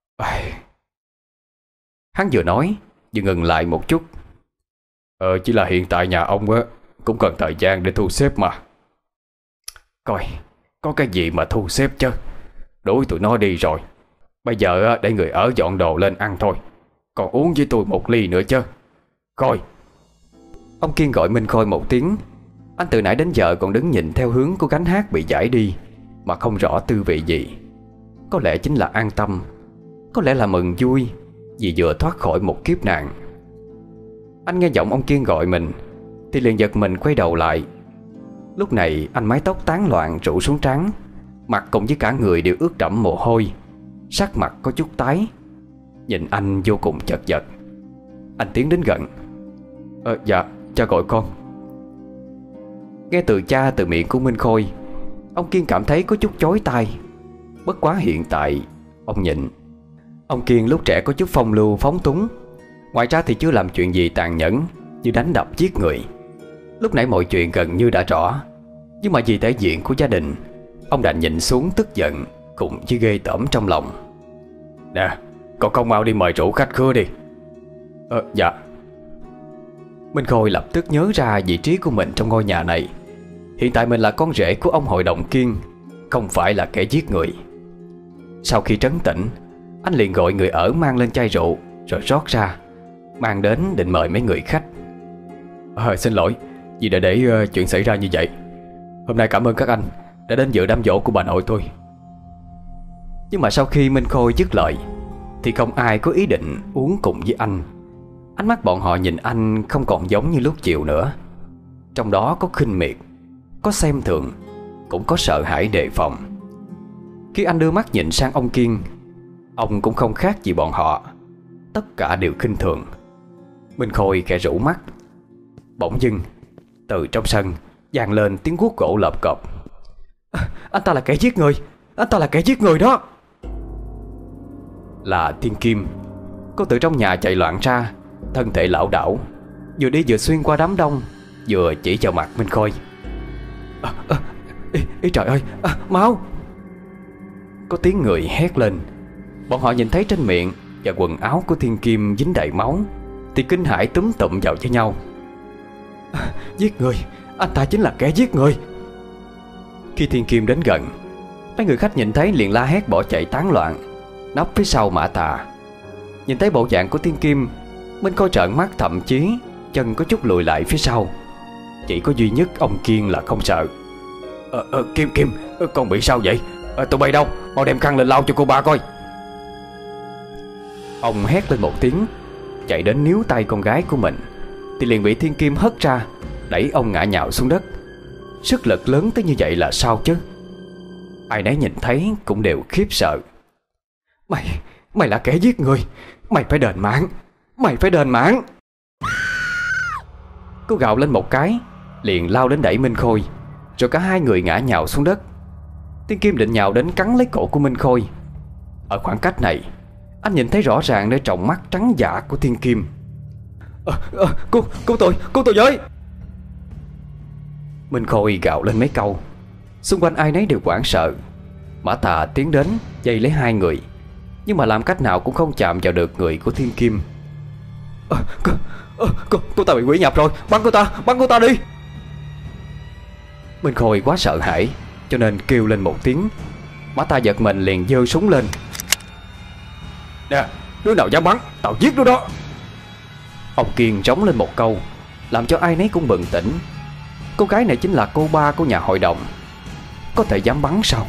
Hắn vừa nói vừa ngừng lại một chút. Ờ chỉ là hiện tại nhà ông á cũng cần thời gian để thu xếp mà. Coi, có cái gì mà thu xếp chứ. Đuổi tụi nó đi rồi, bây giờ để người ở dọn đồ lên ăn thôi. Còn uống với tôi một ly nữa chứ. Coi. Ông Kiên gọi Minh Khôi một tiếng. Anh từ nãy đến giờ còn đứng nhìn theo hướng của gánh hát bị giải đi mà không rõ tư vị gì. Có lẽ chính là an tâm, có lẽ là mừng vui vì vừa thoát khỏi một kiếp nạn. Anh nghe giọng ông Kiên gọi mình thì liền giật mình quay đầu lại. Lúc này anh mái tóc tán loạn rủ xuống trán, mặt cùng với cả người đều ướt đẫm mồ hôi, sắc mặt có chút tái. Nhìn anh vô cùng chật vật. Anh tiến đến gần. Ờ dạ, cha gọi con. Nghe từ cha từ miệng của Minh Khôi, ông Kiên cảm thấy có chút chói tai. Bất quá hiện tại ông nhịn. Ông Kiên lúc trẻ có chút phong lưu phóng túng, ngoài ra thì chưa làm chuyện gì tàn nhẫn như đánh đập giết người. Lúc nãy mọi chuyện gần như đã rõ, nhưng mà vì thể diện của gia đình, ông đành nhịn xuống tức giận cùng với ghê tởm trong lòng. Nè, con không mau đi mời rượu khách khứa đi. Ờ dạ. Minh Khôi lập tức nhớ ra vị trí của mình trong ngôi nhà này. Hiện tại mình là con rể của ông hội đồng Kiên, không phải là kẻ giết người. Sau khi trấn tĩnh, anh liền gọi người ở mang lên chai rượu rồi rót ra, mang đến định mời mấy người khách. À, xin lỗi vì đã để uh, chuyện xảy ra như vậy. Hôm nay cảm ơn các anh đã đến dự đám giỗ của bà nội tôi. Nhưng mà sau khi Minh Khôi dứt lời thì không ai có ý định uống cùng với anh. Ánh mắt bọn họ nhìn anh không còn giống như lúc chiều nữa. Trong đó có khinh miệt, có xem thường, cũng có sợ hãi đề phòng. Khi anh đưa mắt nhìn sang ông Kiên, ông cũng không khác gì bọn họ. Tất cả đều khinh thường. Minh Khôi khẽ rũ mắt. Bỗng dưng từ trong sân vang lên tiếng guốc gỗ lợp cộp. À, anh ta là kẻ giết người. Anh ta là kẻ giết người đó. Là Thiên Kim. Cô từ trong nhà chạy loạn ra, thân thể lảo đảo, vừa đi vừa xuyên qua đám đông, vừa chỉ vào mặt Minh Khôi. à, à, ý, ý trời ơi, à, máu. Có tiếng người hét lên. Bọn họ nhìn thấy trên miệng và quần áo của Thiên Kim dính đầy máu thì kinh hãi túm tụm vào với nhau. à, Giết người. Anh ta chính là kẻ giết người. Khi Thiên Kim đến gần, mấy người khách nhìn thấy liền la hét bỏ chạy tán loạn, nấp phía sau Mã Tà. Nhìn thấy bộ dạng của Thiên Kim, Minh Khôi trợn mắt, thậm chí chân có chút lùi lại phía sau. Chỉ có duy nhất ông Kiên là không sợ. ờ, ờ, Kim Kim, con bị sao vậy? ờ, Tụi bay đâu? Mau đem khăn lên lau cho cô ba coi. Ông hét lên một tiếng, chạy đến níu tay con gái của mình thì liền bị Thiên Kim hất ra, đẩy ông ngã nhào xuống đất. Sức lực lớn tới như vậy là sao chứ? Ai nấy nhìn thấy cũng đều khiếp sợ. Mày, mày là kẻ giết người. Mày phải đền mạng. Mày phải đền mạng. Cô gào lên một cái, liền lao đến đẩy Minh Khôi, rồi cả hai người ngã nhào xuống đất. Thiên Kim định nhào đến cắn lấy cổ của Minh Khôi. Ở khoảng cách này, anh nhìn thấy rõ ràng nơi tròng mắt trắng dạ của Thiên Kim. à, à, Cô, cô tôi, cô tôi với. Minh Khôi gào lên mấy câu. Xung quanh ai nấy đều hoảng sợ. Mã Tà tiến đến dây lấy hai người, nhưng mà làm cách nào cũng không chạm vào được người của Thiên Kim. à, cô, à, cô, cô ta bị quỷ nhập rồi. Bắn cô ta, bắn cô ta đi. Minh Khôi quá sợ hãi cho nên kêu lên một tiếng. Mã Tà giật mình liền giơ súng lên. Nè, đứa nào dám bắn, tao giết đứa đó. Ông Kiên trống lên một câu, làm cho ai nấy cũng bừng tỉnh. Cô gái này chính là cô ba của nhà hội đồng, có thể dám bắn sao?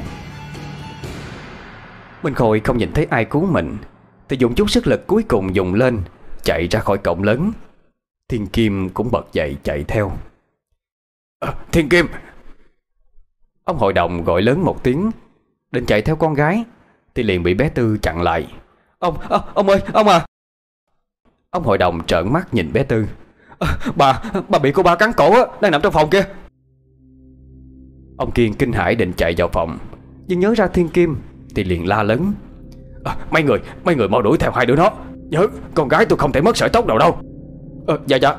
Minh Khôi không nhìn thấy ai cứu mình thì dùng chút sức lực cuối cùng dùng lên, chạy ra khỏi cổng lớn. Thiên Kim cũng bật dậy chạy theo. à, Thiên Kim. Ông hội đồng gọi lớn một tiếng, định chạy theo con gái thì liền bị bé Tư chặn lại. Ông, à, ông ơi, ông à. Ông hội đồng trợn mắt nhìn bé Tư. à, Bà, bà bị cô ba cắn cổ á, đang nằm trong phòng kia. Ông Kiên kinh hãi định chạy vào phòng, nhưng nhớ ra Thiên Kim thì liền la lớn. à, Mấy người, mấy người mau đuổi theo hai đứa nó. Nhớ, con gái tôi không thể mất sợi tóc nào đâu. à, Dạ dạ.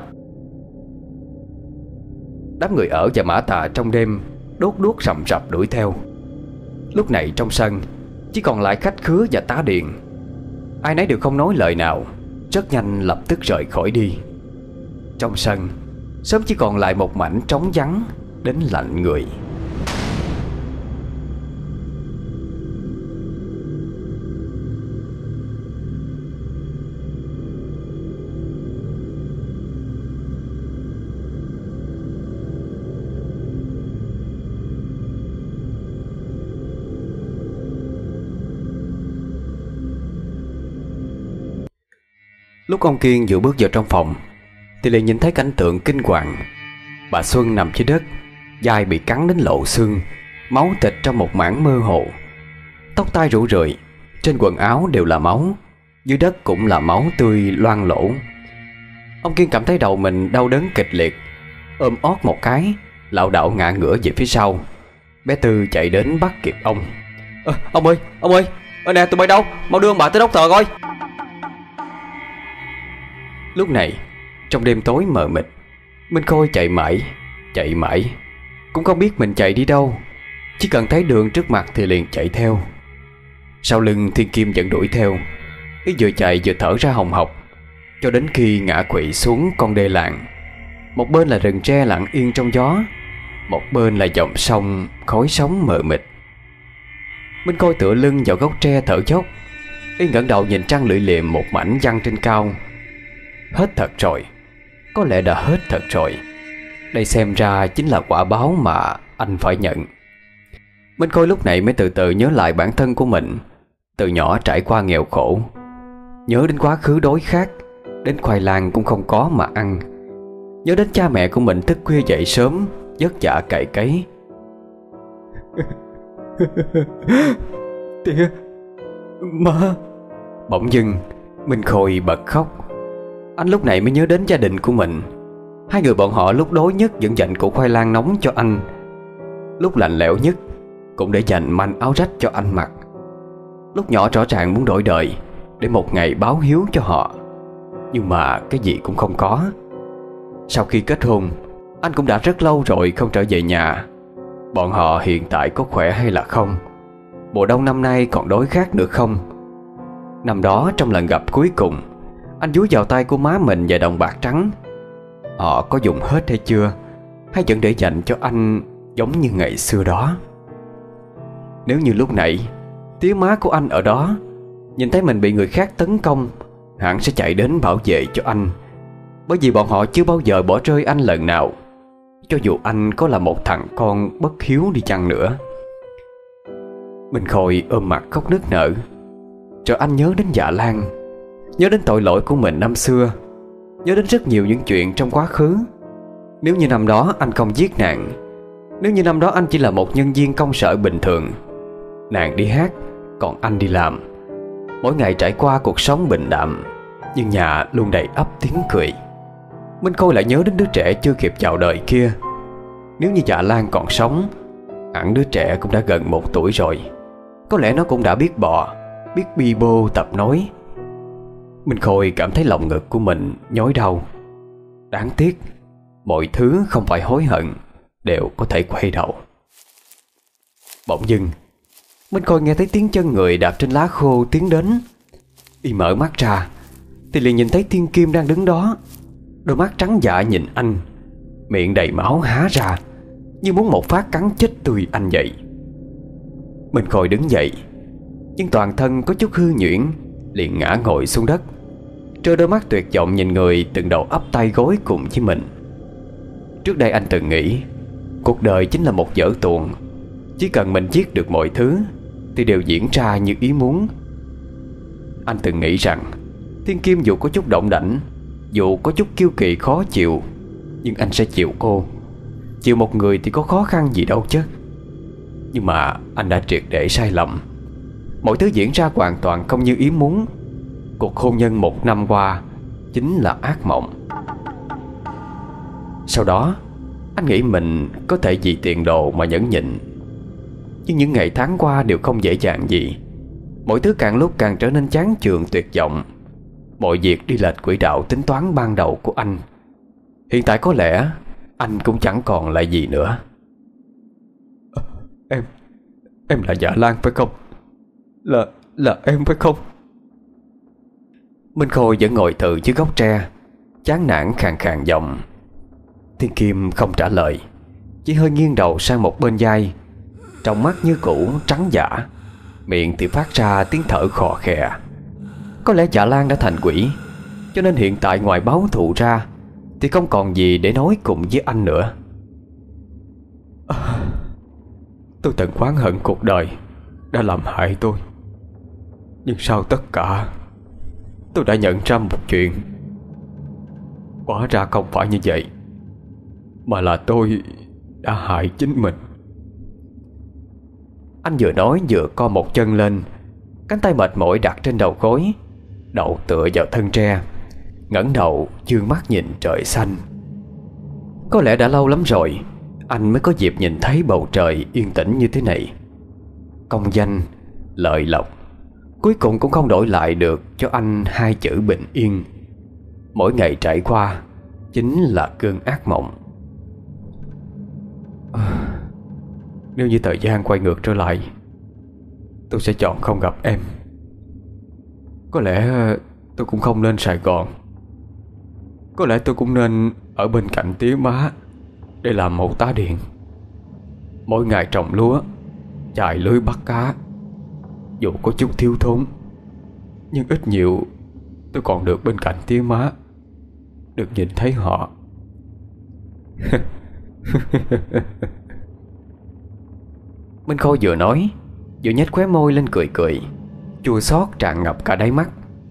Đám người ở và Mã Tà trong đêm đốt đuốc rầm rập đuổi theo. Lúc này trong sân chỉ còn lại khách khứa và tá điện. Ai nấy đều không nói lời nào, rất nhanh lập tức rời khỏi đi. Trong sân sớm chỉ còn lại một mảnh trống vắng đến lạnh người. Lúc ông Kiên vừa bước vào trong phòng thì liền nhìn thấy cảnh tượng kinh hoàng. Bà Xuân nằm dưới đất, vai bị cắn đến lộ xương, máu thịt trong một mảng mơ hồ. Tóc tai rủ rượi, trên quần áo đều là máu, dưới đất cũng là máu tươi loang lổ. Ông Kiên cảm thấy đầu mình đau đớn kịch liệt, ôm ót một cái, lảo đảo ngã ngửa về phía sau. Bé Tư chạy đến bắt kịp ông. à, Ông ơi, ông ơi, ơi nè, tụi bay đâu, mau đưa ông bà tới đốc thờ coi. Lúc này trong đêm tối mờ mịt, Minh Khôi chạy mãi, chạy mãi, cũng không biết mình chạy đi đâu. Chỉ cần thấy đường trước mặt thì liền chạy theo. Sau lưng Thiên Kim vẫn đuổi theo. Ý vừa chạy vừa thở ra hồng hộc, cho đến khi ngã quỵ xuống con đê làng. Một bên là rừng tre lặng yên trong gió, một bên là dòng sông khói sóng mờ mịt. Minh Khôi tựa lưng vào gốc tre thở dốc. Y ngẩng đầu nhìn trăng lưỡi liềm một mảnh giăng trên cao. Hết thật rồi, có lẽ đã hết thật rồi. Đây xem ra chính là quả báo mà anh phải nhận. Minh Khôi lúc này mới từ từ nhớ lại bản thân của mình Từ nhỏ trải qua nghèo khổ, nhớ đến quá khứ đói khát, đến khoai lang cũng không có mà ăn. Nhớ đến cha mẹ của mình thức khuya dậy sớm, vất vả cày cấy. Tía, má. Bỗng dưng Minh Khôi bật khóc. Anh lúc này mới nhớ đến gia đình của mình. Hai người bọn họ lúc đói nhất vẫn dành củ khoai lang nóng cho anh, lúc lạnh lẽo nhất cũng để dành manh áo rách cho anh mặc. Lúc nhỏ rõ ràng muốn đổi đời để một ngày báo hiếu cho họ, nhưng mà cái gì cũng không có. Sau khi kết hôn, anh cũng đã rất lâu rồi không trở về nhà. Bọn họ hiện tại có khỏe hay là không? Mùa đông năm nay còn đói khát nữa không? Năm đó trong lần gặp cuối cùng, anh dúi vào tay của má mình vài đồng bạc trắng. Họ có dùng hết hay chưa, hay vẫn để dành cho anh giống như ngày xưa đó? Nếu như lúc nãy tía má của anh ở đó nhìn thấy mình bị người khác tấn công, hẳn sẽ chạy đến bảo vệ cho anh, bởi vì bọn họ chưa bao giờ bỏ rơi anh lần nào, cho dù anh có là một thằng con bất hiếu đi chăng nữa. Minh Khôi ôm mặt khóc nức nở. Rồi anh nhớ đến Dạ Lan, nhớ đến tội lỗi của mình năm xưa, nhớ đến rất nhiều những chuyện trong quá khứ. Nếu như năm đó anh không giết nàng, nếu như năm đó anh chỉ là một nhân viên công sở bình thường, nàng đi hát còn anh đi làm, mỗi ngày trải qua cuộc sống bình đạm, nhưng nhà luôn đầy ắp tiếng cười. Minh Khôi lại nhớ đến đứa trẻ chưa kịp chào đời kia. Nếu như Dạ Lan còn sống, hẳn đứa trẻ cũng đã gần một tuổi rồi. Có lẽ nó cũng đã biết bò, biết bi bô tập nói. Minh Khôi cảm thấy lòng ngực của mình nhói đau. Đáng tiếc, mọi thứ không phải hối hận đều có thể quay đầu. Bỗng dưng Minh Khôi nghe thấy tiếng chân người đạp trên lá khô tiến đến. Y mở mắt ra thì liền nhìn thấy Thiên Kim đang đứng đó. Đôi mắt trắng dạ nhìn anh, miệng đầy máu há ra, như muốn một phát cắn chết tươi anh vậy. Minh Khôi đứng dậy, nhưng toàn thân có chút hư nhuyễn, liền ngã ngồi xuống đất, trơ đôi mắt tuyệt vọng nhìn người từng đầu ấp tay gối cùng với mình. Trước đây anh từng nghĩ cuộc đời chính là một vở tuồng, chỉ cần mình giết được mọi thứ thì đều diễn ra như ý muốn. Anh từng nghĩ rằng Thiên Kim dù có chút động đảnh, dù có chút kiêu kỳ khó chịu, nhưng anh sẽ chịu cô. Chịu một người thì có khó khăn gì đâu chứ. Nhưng mà anh đã triệt để sai lầm. Mọi thứ diễn ra hoàn toàn không như ý muốn. Cuộc hôn nhân một năm qua chính là ác mộng. Sau đó anh nghĩ mình có thể vì tiền đồ mà nhẫn nhịn. Nhưng những ngày tháng qua đều không dễ dàng gì. Mọi thứ càng lúc càng trở nên chán chường tuyệt vọng. Mọi việc đi lệch quỹ đạo tính toán ban đầu của anh. Hiện tại có lẽ anh cũng chẳng còn lại gì nữa. à, Em Em là Dạ Lan phải không? Là Là em phải không? Minh Khôi vẫn ngồi thự dưới gốc tre, chán nản khàn khàn giọng. Thiên Kim không trả lời, chỉ hơi nghiêng đầu sang một bên vai, trong mắt như cũ trắng dã, miệng thì phát ra tiếng thở khò khè. Có lẽ Dạ Lan đã thành quỷ, cho nên hiện tại ngoài báo thù ra thì không còn gì để nói cùng với anh nữa. à, Tôi từng oán hận cuộc đời đã làm hại tôi. Nhưng sau tất cả, tôi đã nhận ra một chuyện. Hóa ra không phải như vậy, mà là tôi đã hại chính mình. Anh vừa nói vừa co một chân lên, cánh tay mệt mỏi đặt trên đầu gối, đầu tựa vào thân tre, ngẩng đầu dương mắt nhìn trời xanh. Có lẽ đã lâu lắm rồi anh mới có dịp nhìn thấy bầu trời yên tĩnh như thế này. Công danh, lợi lộc cuối cùng cũng không đổi lại được cho anh hai chữ bình yên. Mỗi ngày trải qua chính là cơn ác mộng. à, Nếu như thời gian quay ngược trở lại, tôi sẽ chọn không gặp em. Có lẽ tôi cũng không lên Sài Gòn. Có lẽ tôi cũng nên ở bên cạnh tía má để làm một tá điện, mỗi ngày trồng lúa, chài lưới bắt cá. Dù có chút thiếu thốn, nhưng ít nhiều tôi còn được bên cạnh tía má, được nhìn thấy họ. Minh Khôi vừa nói vừa nhếch khóe môi lên cười cười. chua xót tràn ngập cả đáy mắt.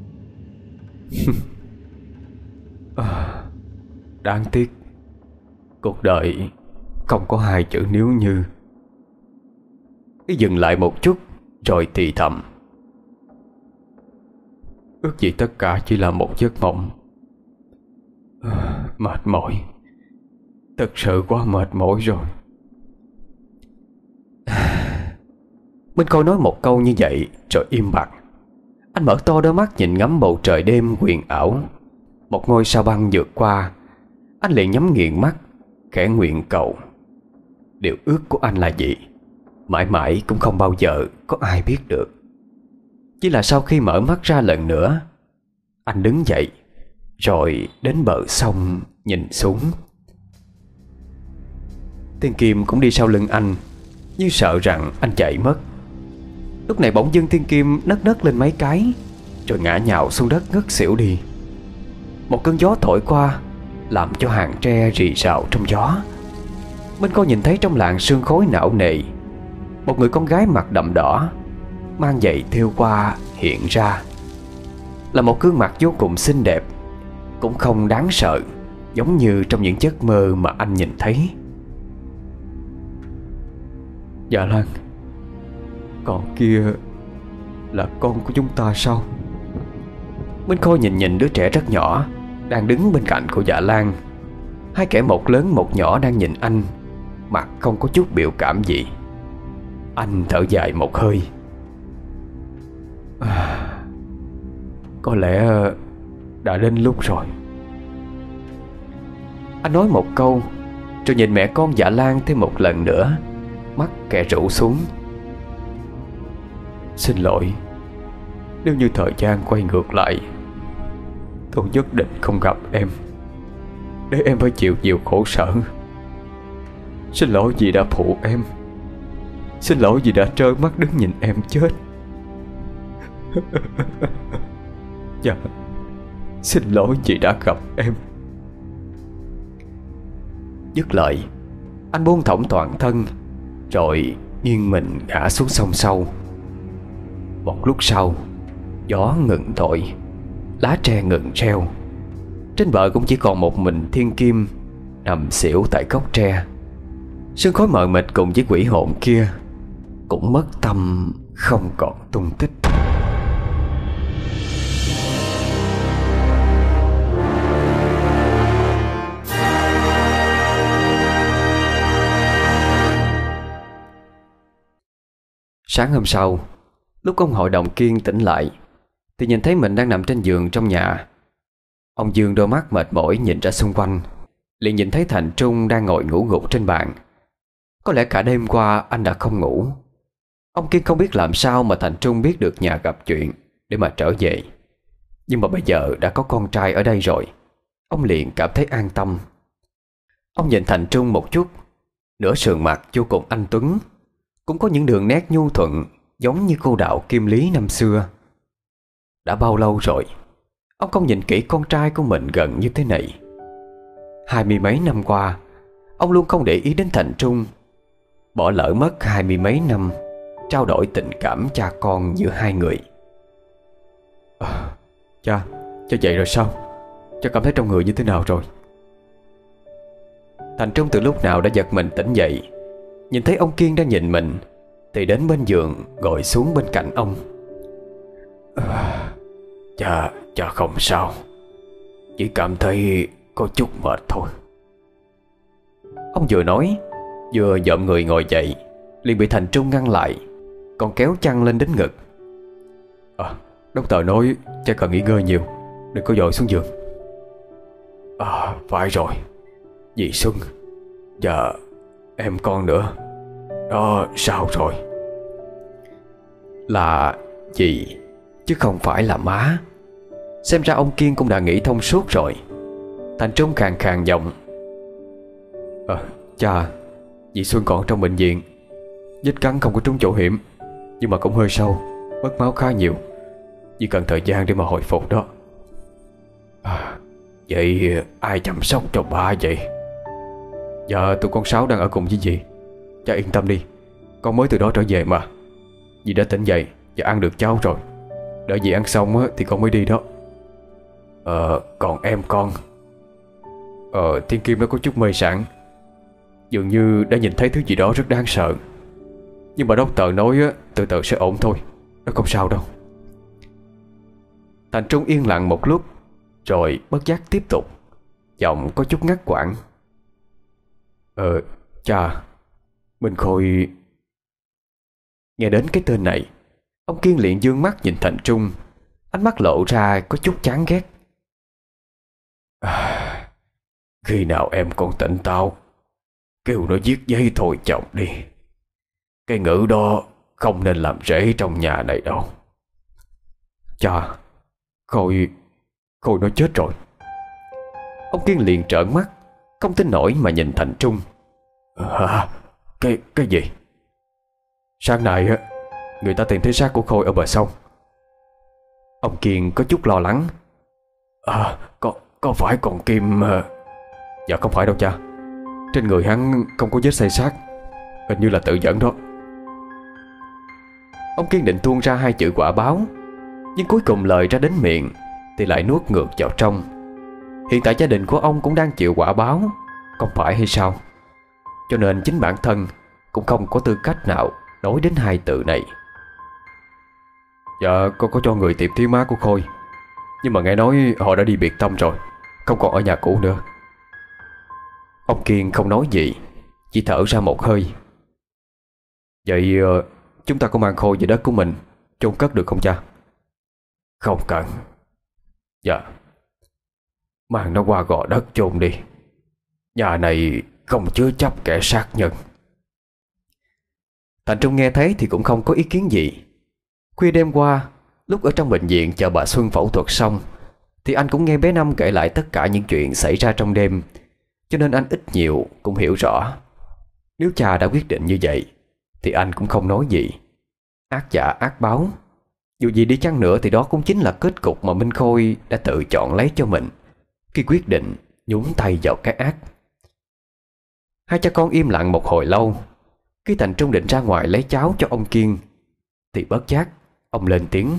À, đáng tiếc cuộc đời không có hai chữ nếu như. Ý dừng lại một chút rồi thì thầm: ước gì tất cả chỉ là một giấc mộng. À, mệt mỏi, thật sự quá mệt mỏi rồi. Minh Khôi nói một câu như vậy rồi im bặt. Anh mở to đôi mắt nhìn ngắm bầu trời đêm huyền ảo. Một ngôi sao băng vượt qua, anh liền nhắm nghiền mắt, khẽ nguyện cầu. Điều ước của anh là gì, mãi mãi cũng không bao giờ có ai biết được. Chỉ là sau khi mở mắt ra lần nữa, anh đứng dậy rồi đến bờ sông nhìn xuống. Thiên Kim cũng đi sau lưng anh, như sợ rằng anh chạy mất. Lúc này bỗng dưng Thiên Kim nấc nấc lên mấy cái, rồi ngã nhào xuống đất ngất xỉu đi. Một cơn gió thổi qua, làm cho hàng tre rì rào trong gió. Minh Khôi nhìn thấy trong làn sương khói não nề, một người con gái mặt đậm đỏ, mang giày thêu hoa hiện ra. Là một gương mặt vô cùng xinh đẹp, cũng không đáng sợ giống như trong những giấc mơ mà anh nhìn thấy. Dạ Lan, con kia là con của chúng ta sao? Minh Khôi nhìn nhìn đứa trẻ rất nhỏ đang đứng bên cạnh của Dạ Lan. Hai kẻ một lớn một nhỏ đang nhìn anh, mặt không có chút biểu cảm gì. Anh thở dài một hơi. À, có lẽ đã đến lúc rồi. Anh nói một câu rồi nhìn mẹ con Dạ Lan thêm một lần nữa, mắt kẻ rũ xuống. Xin lỗi, nếu như thời gian quay ngược lại, tôi nhất định không gặp em, để em phải chịu nhiều khổ sở. Xin lỗi vì đã phụ em. Xin lỗi vì đã trơ mắt đứng nhìn em chết. Dạ, xin lỗi vì đã gặp em. Dứt lời, anh buông thõng toàn thân, rồi nghiêng mình ngã xuống sông sâu. Một lúc sau, gió ngừng thổi, lá tre ngừng reo. Trên bờ cũng chỉ còn một mình Thiên Kim nằm xỉu tại gốc tre. Sương khói mờ mịt cùng với quỷ hồn kia cũng mất tâm không còn tung tích. Sáng hôm sau, lúc ông hội đồng Kiên tỉnh lại thì nhìn thấy mình đang nằm trên giường trong nhà. Ông dương đôi mắt mệt mỏi nhìn ra xung quanh, liền nhìn thấy Thành Trung đang ngồi ngủ gục trên bàn. Có lẽ cả đêm qua anh đã không ngủ. Ông Kiên không biết làm sao mà Thành Trung biết được nhà gặp chuyện để mà trở về. Nhưng mà bây giờ đã có con trai ở đây rồi, ông liền cảm thấy an tâm. Ông nhìn Thành Trung một chút, nửa sườn mặt vô cùng anh tuấn, cũng có những đường nét nhu thuận giống như cô đạo Kim Lý năm xưa. Đã bao lâu rồi ông không nhìn kỹ con trai của mình gần như thế này. Hai mươi mấy năm qua, ông luôn không để ý đến Thành Trung, bỏ lỡ mất hai mươi mấy năm trao đổi tình cảm cha con giữa hai người. À, cha, cha dậy rồi sao? Cha cảm thấy trong người như thế nào rồi? Thành Trung từ lúc nào đã giật mình tỉnh dậy, nhìn thấy ông Kiên đang nhìn mình thì đến bên giường ngồi xuống bên cạnh ông. À, cha, cha không sao, chỉ cảm thấy có chút mệt thôi. Ông vừa nói vừa dợm người ngồi dậy, liền bị Thành Trung ngăn lại, còn kéo chăn lên đến ngực. À, doctor nói cha cần nghỉ ngơi nhiều, đừng có dội xuống giường. À, phải rồi, dì Xuân và em con nữa. Đó, sao rồi? Là dì chứ không phải là má. Xem ra ông Kiên cũng đã nghĩ thông suốt rồi. Thành Trung khàn khàn giọng. À, cha, dì Xuân còn trong bệnh viện, vết cắn không có trúng chỗ hiểm, nhưng mà cũng hơi sâu, mất máu khá nhiều. Chỉ cần thời gian để mà hồi phục đó. À, vậy ai chăm sóc cho ba vậy? Dạ, tụi con Sáu đang ở cùng với dì. Cha yên tâm đi, con mới từ đó trở về mà. Dì đã tỉnh dậy và ăn được cháo rồi, Đợi dì ăn xong á, thì con mới đi đó. Ờ còn em con? Ờ Thiên Kim nó có chút mê sảng, dường như đã nhìn thấy thứ gì đó rất đáng sợ. Nhưng mà doctor nói á, từ từ sẽ ổn thôi, nó không sao đâu. Thành Trung yên lặng một lúc, rồi bất giác tiếp tục, giọng có chút ngắt quãng. Ờ cha, Minh Khôi. Nghe đến cái tên này, ông Kiên liền dương mắt nhìn Thành Trung, ánh mắt lộ ra có chút chán ghét. À, khi nào em còn tỉnh táo, kêu nó viết giấy thôi chồng đi. Cái ngữ đó không nên làm rễ trong nhà này đâu. Cha, Khôi Khôi nó chết rồi. Ông Kiên liền trợn mắt, không tin nổi mà nhìn Thành Trung. Hả? Cái, cái gì? Sáng nay á, người ta tìm thấy xác của Khôi ở bờ sông. Ông Kiên có chút lo lắng. À, có, có phải còn Kim... Dạ không phải đâu cha. Trên người hắn không có vết xây xác, hình như là tự dẫn đó. Ông Kiên định tuôn ra hai chữ quả báo, nhưng cuối cùng lời ra đến miệng thì lại nuốt ngược vào trong. Hiện tại gia đình của ông cũng đang chịu quả báo, không phải hay sao? Cho nên chính bản thân cũng không có tư cách nào nói đến hai từ này. Dạ con có cho người tìm thiếu má của Khôi, nhưng mà nghe nói họ đã đi biệt tâm rồi, không còn ở nhà cũ nữa. Ông Kiên không nói gì, chỉ thở ra một hơi. Vậy chúng ta có mang Khôi về đất của mình chôn cất được không cha? Không cần. Dạ, mang nó qua gò đất chôn đi. Nhà này không chứa chấp kẻ sát nhân. Thành Trung nghe thấy thì cũng không có ý kiến gì. Khuya đêm qua, lúc ở trong bệnh viện chờ bà Xuân phẫu thuật xong, thì anh cũng nghe bé Năm kể lại tất cả những chuyện xảy ra trong đêm, cho nên anh ít nhiều cũng hiểu rõ. Nếu cha đã quyết định như vậy thì anh cũng không nói gì. Ác dạ ác báo, dù gì đi chăng nữa thì đó cũng chính là kết cục mà Minh Khôi đã tự chọn lấy cho mình khi quyết định nhúng tay vào cái ác. Hai cha con im lặng một hồi lâu. Khi Thành Trung định ra ngoài lấy cháo cho ông Kiên thì bất giác ông lên tiếng.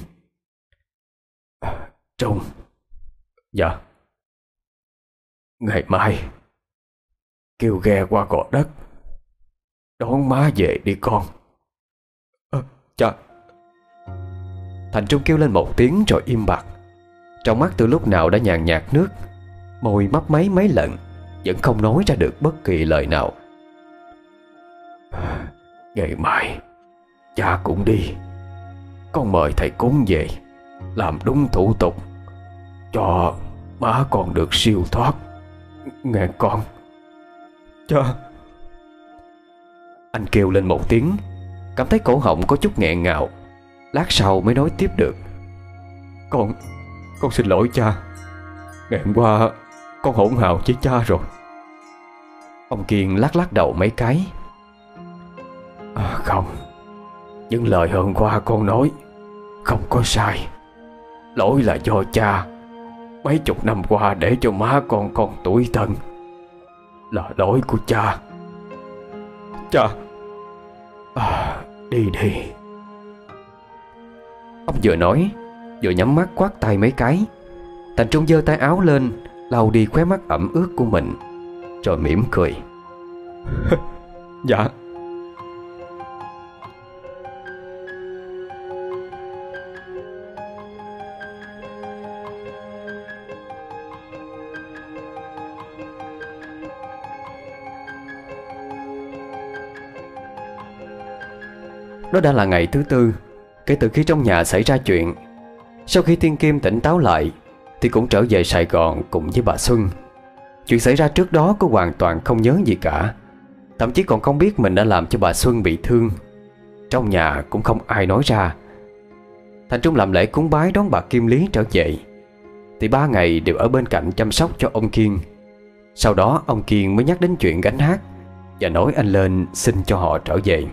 Trung. Dạ. Ngày mai kêu ghe qua gò đất đón má về đi con. À, cha. Thành Trung kêu lên một tiếng rồi im bặt. Trong mắt từ lúc nào đã nhàn nhạt nước, môi mấp máy mấy lần vẫn không nói ra được bất kỳ lời nào. Ngày mai cha cũng đi. Con mời thầy cúng về làm đúng thủ tục cho má con được siêu thoát, nghe con. Cha. Anh kêu lên một tiếng, cảm thấy cổ họng có chút nghẹn ngào. Lát sau mới nói tiếp được. Con Con xin lỗi cha. Ngày hôm qua con hỗn hào với cha rồi. Ông Kiên lắc lắc đầu mấy cái. À, không, những lời hôm qua con nói không có sai. Lỗi là do cha mấy chục năm qua để cho má con con tủi thân. Là lỗi của cha. Cha. À, đi đi. Ông vừa nói vừa nhắm mắt quát tay mấy cái. Thành Trung giơ tay áo lên lau đi khóe mắt ẩm ướt của mình, rồi mỉm cười. Dạ. Đó đã là ngày thứ tư kể từ khi trong nhà xảy ra chuyện. Sau khi Thiên Kim tỉnh táo lại thì cũng trở về Sài Gòn cùng với bà Xuân. Chuyện xảy ra trước đó cô hoàn toàn không nhớ gì cả, thậm chí còn không biết mình đã làm cho bà Xuân bị thương. Trong nhà cũng không ai nói ra. Thành Trung làm lễ cúng bái đón bà Kim Lý trở về thì ba ngày đều ở bên cạnh chăm sóc cho ông Kiên. Sau đó ông Kiên mới nhắc đến chuyện gánh hát và nói anh lên xin cho họ trở về.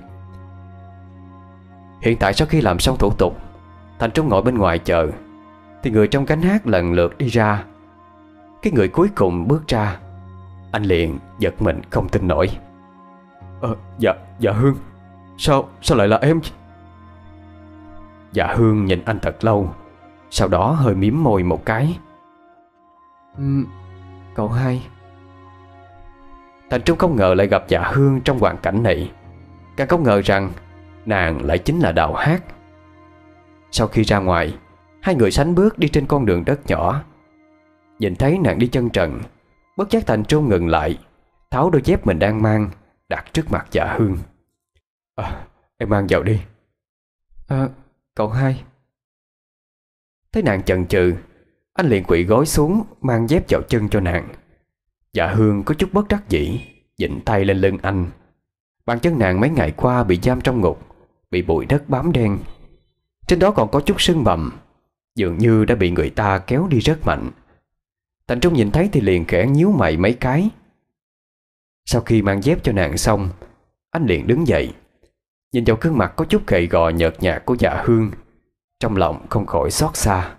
Hiện tại sau khi làm xong thủ tục, Thành Trung ngồi bên ngoài chờ thì người trong gánh hát lần lượt đi ra. Cái người cuối cùng bước ra, anh liền giật mình không tin nổi. Ờ, dạ, dạ Hương. Sao, sao lại là em? Dạ Hương nhìn anh thật lâu, sau đó hơi mím môi một cái. uhm, Cậu hai. Thành Trung không ngờ lại gặp Dạ Hương trong hoàn cảnh này, càng không ngờ rằng nàng lại chính là Đào Hát. Sau khi ra ngoài, hai người sánh bước đi trên con đường đất nhỏ. Nhìn thấy nàng đi chân trần, bất giác Thành Trung ngừng lại, tháo đôi dép mình đang mang đặt trước mặt Dạ Hương. À, em mang vào đi. À, cậu hai. Thấy nàng chần chừ, anh liền quỵ gối xuống mang dép vào chân cho nàng. Dạ Hương có chút bất đắc dĩ, vịn tay lên lưng anh. Bàn chân nàng mấy ngày qua bị giam trong ngục, bị bụi đất bám đen. Trên đó còn có chút sưng bầm, dường như đã bị người ta kéo đi rất mạnh. Thành Trung nhìn thấy thì liền khẽ nhíu mày mấy cái. Sau khi mang dép cho nàng xong, anh liền đứng dậy, nhìn vào gương mặt có chút gầy gò nhợt nhạt của Dạ Hương, trong lòng không khỏi xót xa.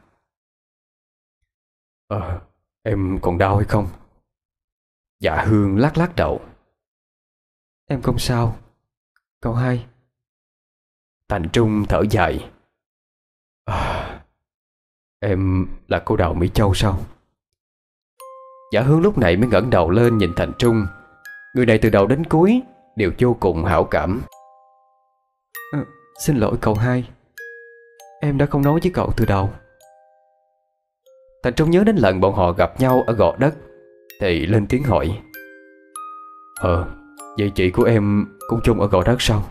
Ờ, em còn đau hay không? Dạ Hương lắc lắc đầu. Em không sao, cậu hai. Thành Trung thở dài. À, em là cô Đào Mỹ Châu sao? Dạ Hương lúc này mới ngẩng đầu lên nhìn Thành Trung. Người này từ đầu đến cuối đều vô cùng hảo cảm. À, xin lỗi cậu hai, em đã không nói với cậu từ đầu. Thành Trung nhớ đến lần bọn họ gặp nhau ở gò đất, thì lên tiếng hỏi. Ờ, vậy chị của em cũng chung ở gò đất sao?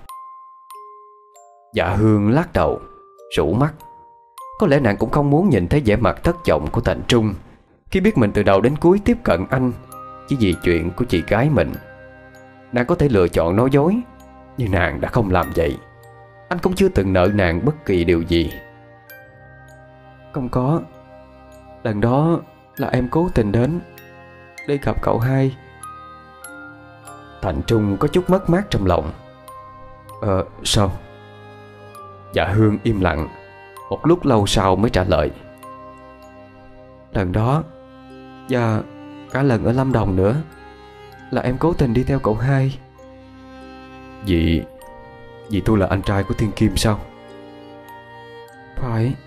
Dạ Hương lắc đầu, rũ mắt. Có lẽ nàng cũng không muốn nhìn thấy vẻ mặt thất vọng của Thành Trung khi biết mình từ đầu đến cuối tiếp cận anh chỉ vì chuyện của chị gái mình. Nàng có thể lựa chọn nói dối, nhưng nàng đã không làm vậy. Anh cũng chưa từng nợ nàng bất kỳ điều gì. Không có. Lần đó là em cố tình đến để gặp cậu hai. Thành Trung có chút mất mát trong lòng. Ờ, sao? Dạ Hương im lặng, một lúc lâu sau mới trả lời. Lần đó và cả lần ở Lâm Đồng nữa là em cố tình đi theo cậu hai. Vì Vì tôi là anh trai của Thiên Kim sao? Phải.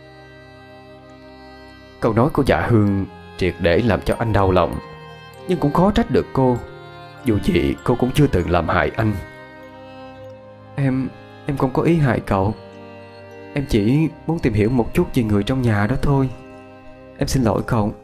Câu nói của Dạ Hương triệt để làm cho anh đau lòng, nhưng cũng khó trách được cô. Dù gì cô cũng chưa từng làm hại anh. Em Em không có ý hại cậu. Em chỉ muốn tìm hiểu một chút về người trong nhà đó thôi. Em xin lỗi cậu.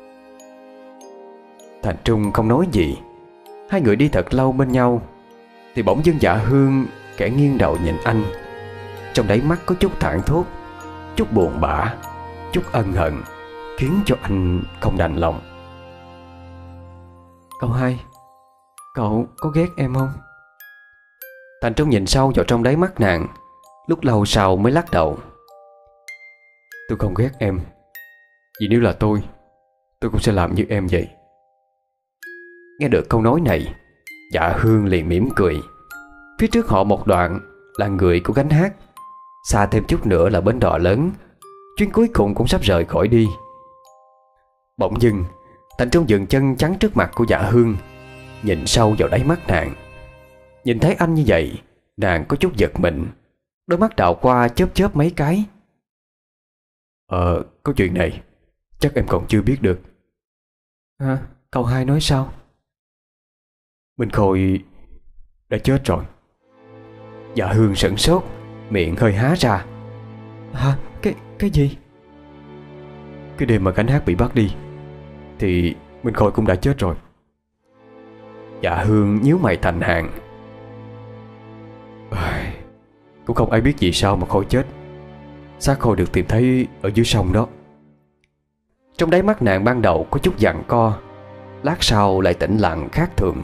Thành Trung không nói gì. Hai người đi thật lâu bên nhau, thì bỗng dưng Dạ Hương kẻ nghiêng đầu nhìn anh. Trong đáy mắt có chút thảng thốt, chút buồn bã, chút ân hận, khiến cho anh không đành lòng. Cậu hai, cậu có ghét em không? Thành Trung nhìn sâu vào trong đáy mắt nàng, lúc lâu sau mới lắc đầu. Tôi không ghét em, vì nếu là tôi, tôi cũng sẽ làm như em vậy. Nghe được câu nói này, Dạ Hương liền mỉm cười. Phía trước họ một đoạn là người của gánh hát, xa thêm chút nữa là bến đò lớn. Chuyến cuối cùng cũng sắp rời khỏi đi. Bỗng dưng Thành Trung dừng chân chắn trước mặt của Dạ Hương, nhìn sâu vào đáy mắt nàng. Nhìn thấy anh như vậy, nàng có chút giật mình, đôi mắt đảo qua chớp chớp mấy cái. Ờ, có chuyện này chắc em còn chưa biết được. À, cậu hai nói sao? Minh Khôi đã chết rồi. Dạ Hương sửng sốt, miệng hơi há ra. Hả? Cái, cái gì? Cái đêm mà gánh hát bị bắt đi thì Minh Khôi cũng đã chết rồi. Dạ Hương nhíu mày thành hàng. Cũng không ai biết vì sao mà Khôi chết. Xác Khôi được tìm thấy ở dưới sông đó. Trong đáy mắt nàng ban đầu có chút giằng co, lát sau lại tĩnh lặng khác thường.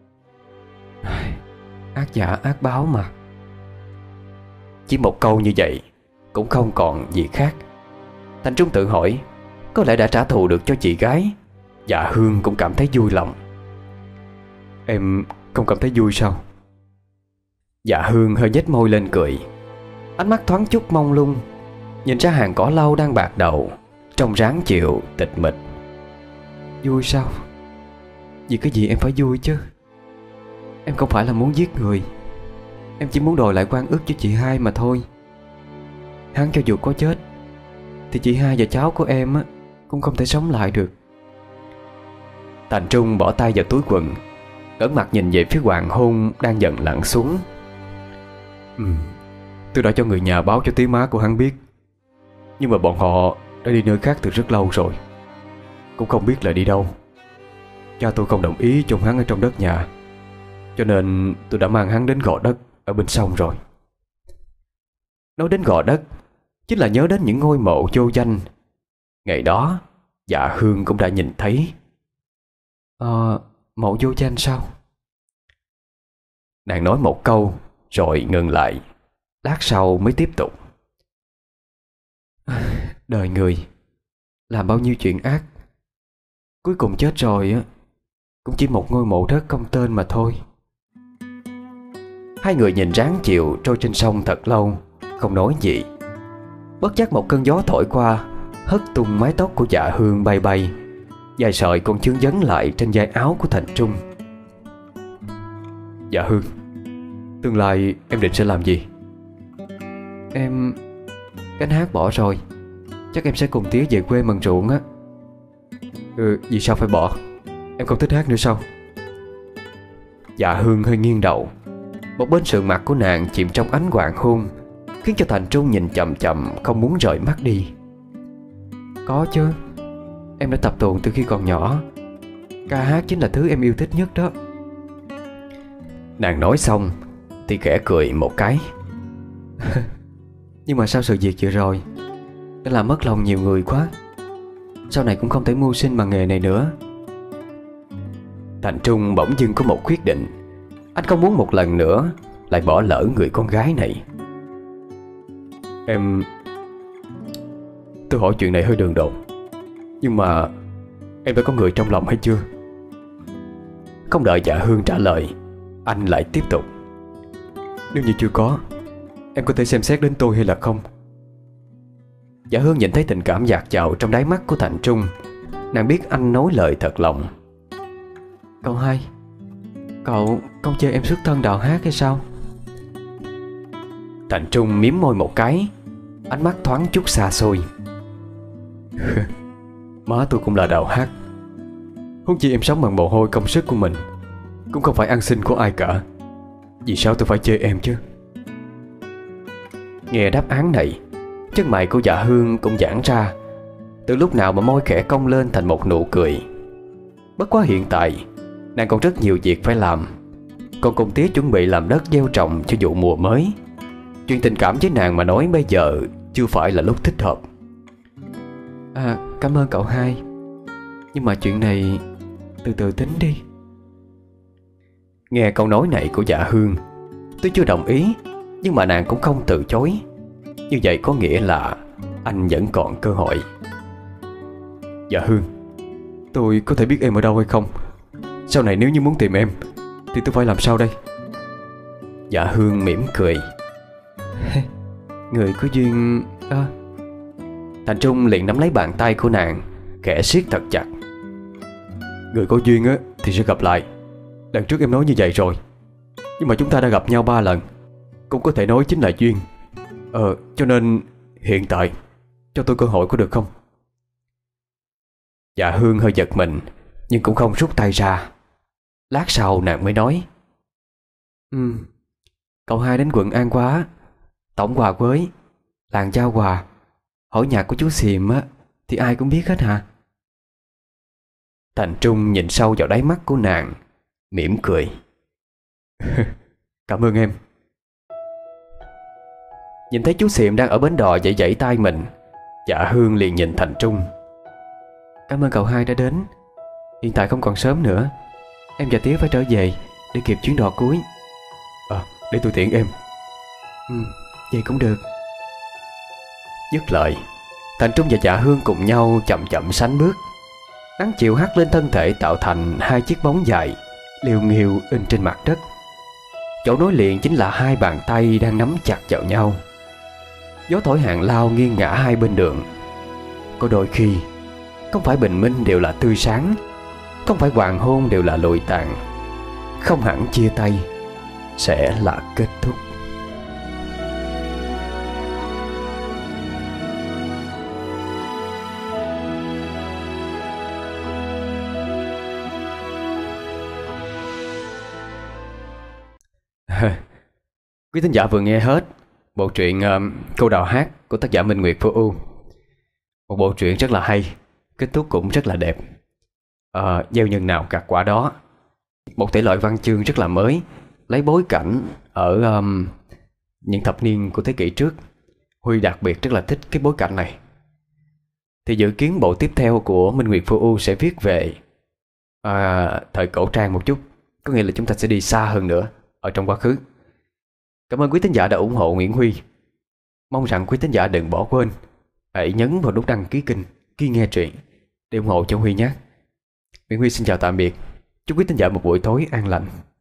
Ác giả ác báo mà. Chỉ một câu như vậy cũng không còn gì khác. Thành Trung tự hỏi, có lẽ đã trả thù được cho chị gái. Dạ Hương cũng cảm thấy vui lòng. Em không cảm thấy vui sao? Dạ Hương hơi nhếch môi lên cười, ánh mắt thoáng chút mông lung, nhìn ra hàng cỏ lau đang bạc đầu, trông ráng chịu tịch mịch. Vui sao? Vì cái gì em phải vui chứ? Em không phải là muốn giết người. Em chỉ muốn đòi lại oan ức cho chị hai mà thôi. Hắn cho dù có chết thì chị hai và cháu của em á cũng không thể sống lại được. Thành Trung bỏ tay vào túi quần, ngẩng mặt nhìn về phía hoàng hôn đang dần lặn xuống. Ừ, tôi đã cho người nhà báo cho tí má của hắn biết, nhưng mà bọn họ đã đi nơi khác từ rất lâu rồi, cũng không biết là đi đâu. Cha tôi không đồng ý chôn hắn ở trong đất nhà, cho nên tôi đã mang hắn đến gò đất ở bên sông rồi. Nói đến gò đất chính là nhớ đến những ngôi mộ vô danh. Ngày đó Dạ Hương cũng đã nhìn thấy. Ờ, mộ vô danh sao? Nàng nói một câu rồi ngừng lại, lát sau mới tiếp tục. Đời người làm bao nhiêu chuyện ác, cuối cùng chết rồi á cũng chỉ một ngôi mộ đất không tên mà thôi. Hai người nhìn ráng chiều trôi trên sông thật lâu, không nói gì. Bất giác một cơn gió thổi qua, hất tung mái tóc của Dạ Hương bay bay, vài sợi còn chướng vấn lại trên vai áo của Thành Trung. Dạ Hương, tương lai em định sẽ làm gì? Em... Cánh hát bỏ rồi, chắc em sẽ cùng tía về quê mần ruộng á. Ừ, vì sao phải bỏ? Em không thích hát nữa sao? Dạ Hương hơi nghiêng đầu. Một bên sườn mặt của nàng chìm trong ánh hoàng hôn, khiến cho Thành Trung nhìn chậm chậm, không muốn rời mắt đi. Có chứ, em đã tập tuồng từ khi còn nhỏ. Ca hát chính là thứ em yêu thích nhất đó. Nàng nói xong thì khẽ cười một cái. Nhưng mà sau sự việc vừa rồi đã làm mất lòng nhiều người quá, sau này cũng không thể mưu sinh bằng nghề này nữa. Thành Trung bỗng dưng có một quyết định. Anh không muốn một lần nữa lại bỏ lỡ người con gái này. Em... Tôi hỏi chuyện này hơi đường đột, nhưng mà em đã có người trong lòng hay chưa? Không đợi Dạ Hương trả lời, anh lại tiếp tục. Nếu như chưa có, em có thể xem xét đến tôi hay là không? Dạ Hương nhìn thấy tình cảm dạt dào trong đáy mắt của Thành Trung. Nàng biết anh nói lời thật lòng. Cậu hai, cậu không chơi em xuất thân đạo hát hay sao? Thành Trung mím môi một cái, ánh mắt thoáng chút xa xôi. Má tôi cũng là đạo hát, huống chi em sống bằng mồ hôi công sức của mình, cũng không phải ăn xin của ai cả. Vì sao tôi phải chơi em chứ? Nghe đáp án này, chân mày của Dạ Hương cũng giãn ra. Từ lúc nào mà môi khẽ cong lên thành một nụ cười. Bất quá hiện tại nàng còn rất nhiều việc phải làm. Còn cùng tía chuẩn bị làm đất gieo trồng cho vụ mùa mới. Chuyện tình cảm với nàng mà nói bây giờ chưa phải là lúc thích hợp. À, cảm ơn cậu hai, nhưng mà chuyện này từ từ tính đi. Nghe câu nói này của Dạ Hương, tôi chưa đồng ý, nhưng mà nàng cũng không từ chối. Như vậy có nghĩa là anh vẫn còn cơ hội. Dạ Hương, tôi có thể biết em ở đâu hay không? Sau này nếu như muốn tìm em thì tôi phải làm sao đây? Dạ Hương mỉm cười. Người có duyên... À. Thành Trung liền nắm lấy bàn tay của nàng, khẽ siết thật chặt. Người có duyên á thì sẽ gặp lại. Lần trước em nói như vậy rồi, nhưng mà chúng ta đã gặp nhau ba lần, cũng có thể nói chính là duyên. Ờ, cho nên hiện tại cho tôi cơ hội có được không? Dạ Hương hơi giật mình, nhưng cũng không rút tay ra. Lát sau nàng mới nói. Ừ, cậu hai đến quận An quá, tổng hòa quới, làng Giao Hòa, hỏi nhạc của chú Xiềm á thì ai cũng biết hết hả? Thành Trung nhìn sâu vào đáy mắt của nàng, mỉm cười. Cảm ơn em. Nhìn thấy chú Xiềm đang ở bến đò vẫy vẫy tay mình, Dạ Hương liền nhìn Thành Trung. Cảm ơn cậu hai đã đến. Hiện tại không còn sớm nữa, em và tía phải trở về để kịp chuyến đò cuối. À, để tôi tiễn em. Ừ, vậy cũng được. Dứt lời, Thành Trung và Dạ Hương cùng nhau chậm chậm sánh bước. Nắng chiều hắt lên thân thể tạo thành hai chiếc bóng dài liều nghiêu in trên mặt đất. Chỗ nối liền chính là hai bàn tay đang nắm chặt vào nhau. Gió thổi hàng lao nghiêng ngả hai bên đường. Có đôi khi không phải bình minh đều là tươi sáng, không phải hoàng hôn đều là lụi tàn. Không hẳn chia tay sẽ là kết thúc. Quý thính giả vừa nghe hết bộ truyện uh, Cô Đào Hát của tác giả Minh Nguyệt Vô Ưu. Một bộ truyện rất là hay, kết thúc cũng rất là đẹp. uh, Gieo nhân nào gặt quả đó. Một thể loại văn chương rất là mới, lấy bối cảnh ở um, những thập niên của thế kỷ trước. Huy đặc biệt rất là thích cái bối cảnh này. Thì dự kiến bộ tiếp theo của Minh Nguyệt Vô Ưu sẽ viết về à, thời cổ trang một chút. Có nghĩa là chúng ta sẽ đi xa hơn nữa ở trong quá khứ. Cảm ơn quý thính giả đã ủng hộ Nguyễn Huy. Mong rằng quý thính giả đừng bỏ quên, hãy nhấn vào nút đăng ký kênh khi nghe truyện để ủng hộ cho Huy nhé. Nguyễn Huy xin chào tạm biệt. Chúc quý thính giả một buổi tối an lành.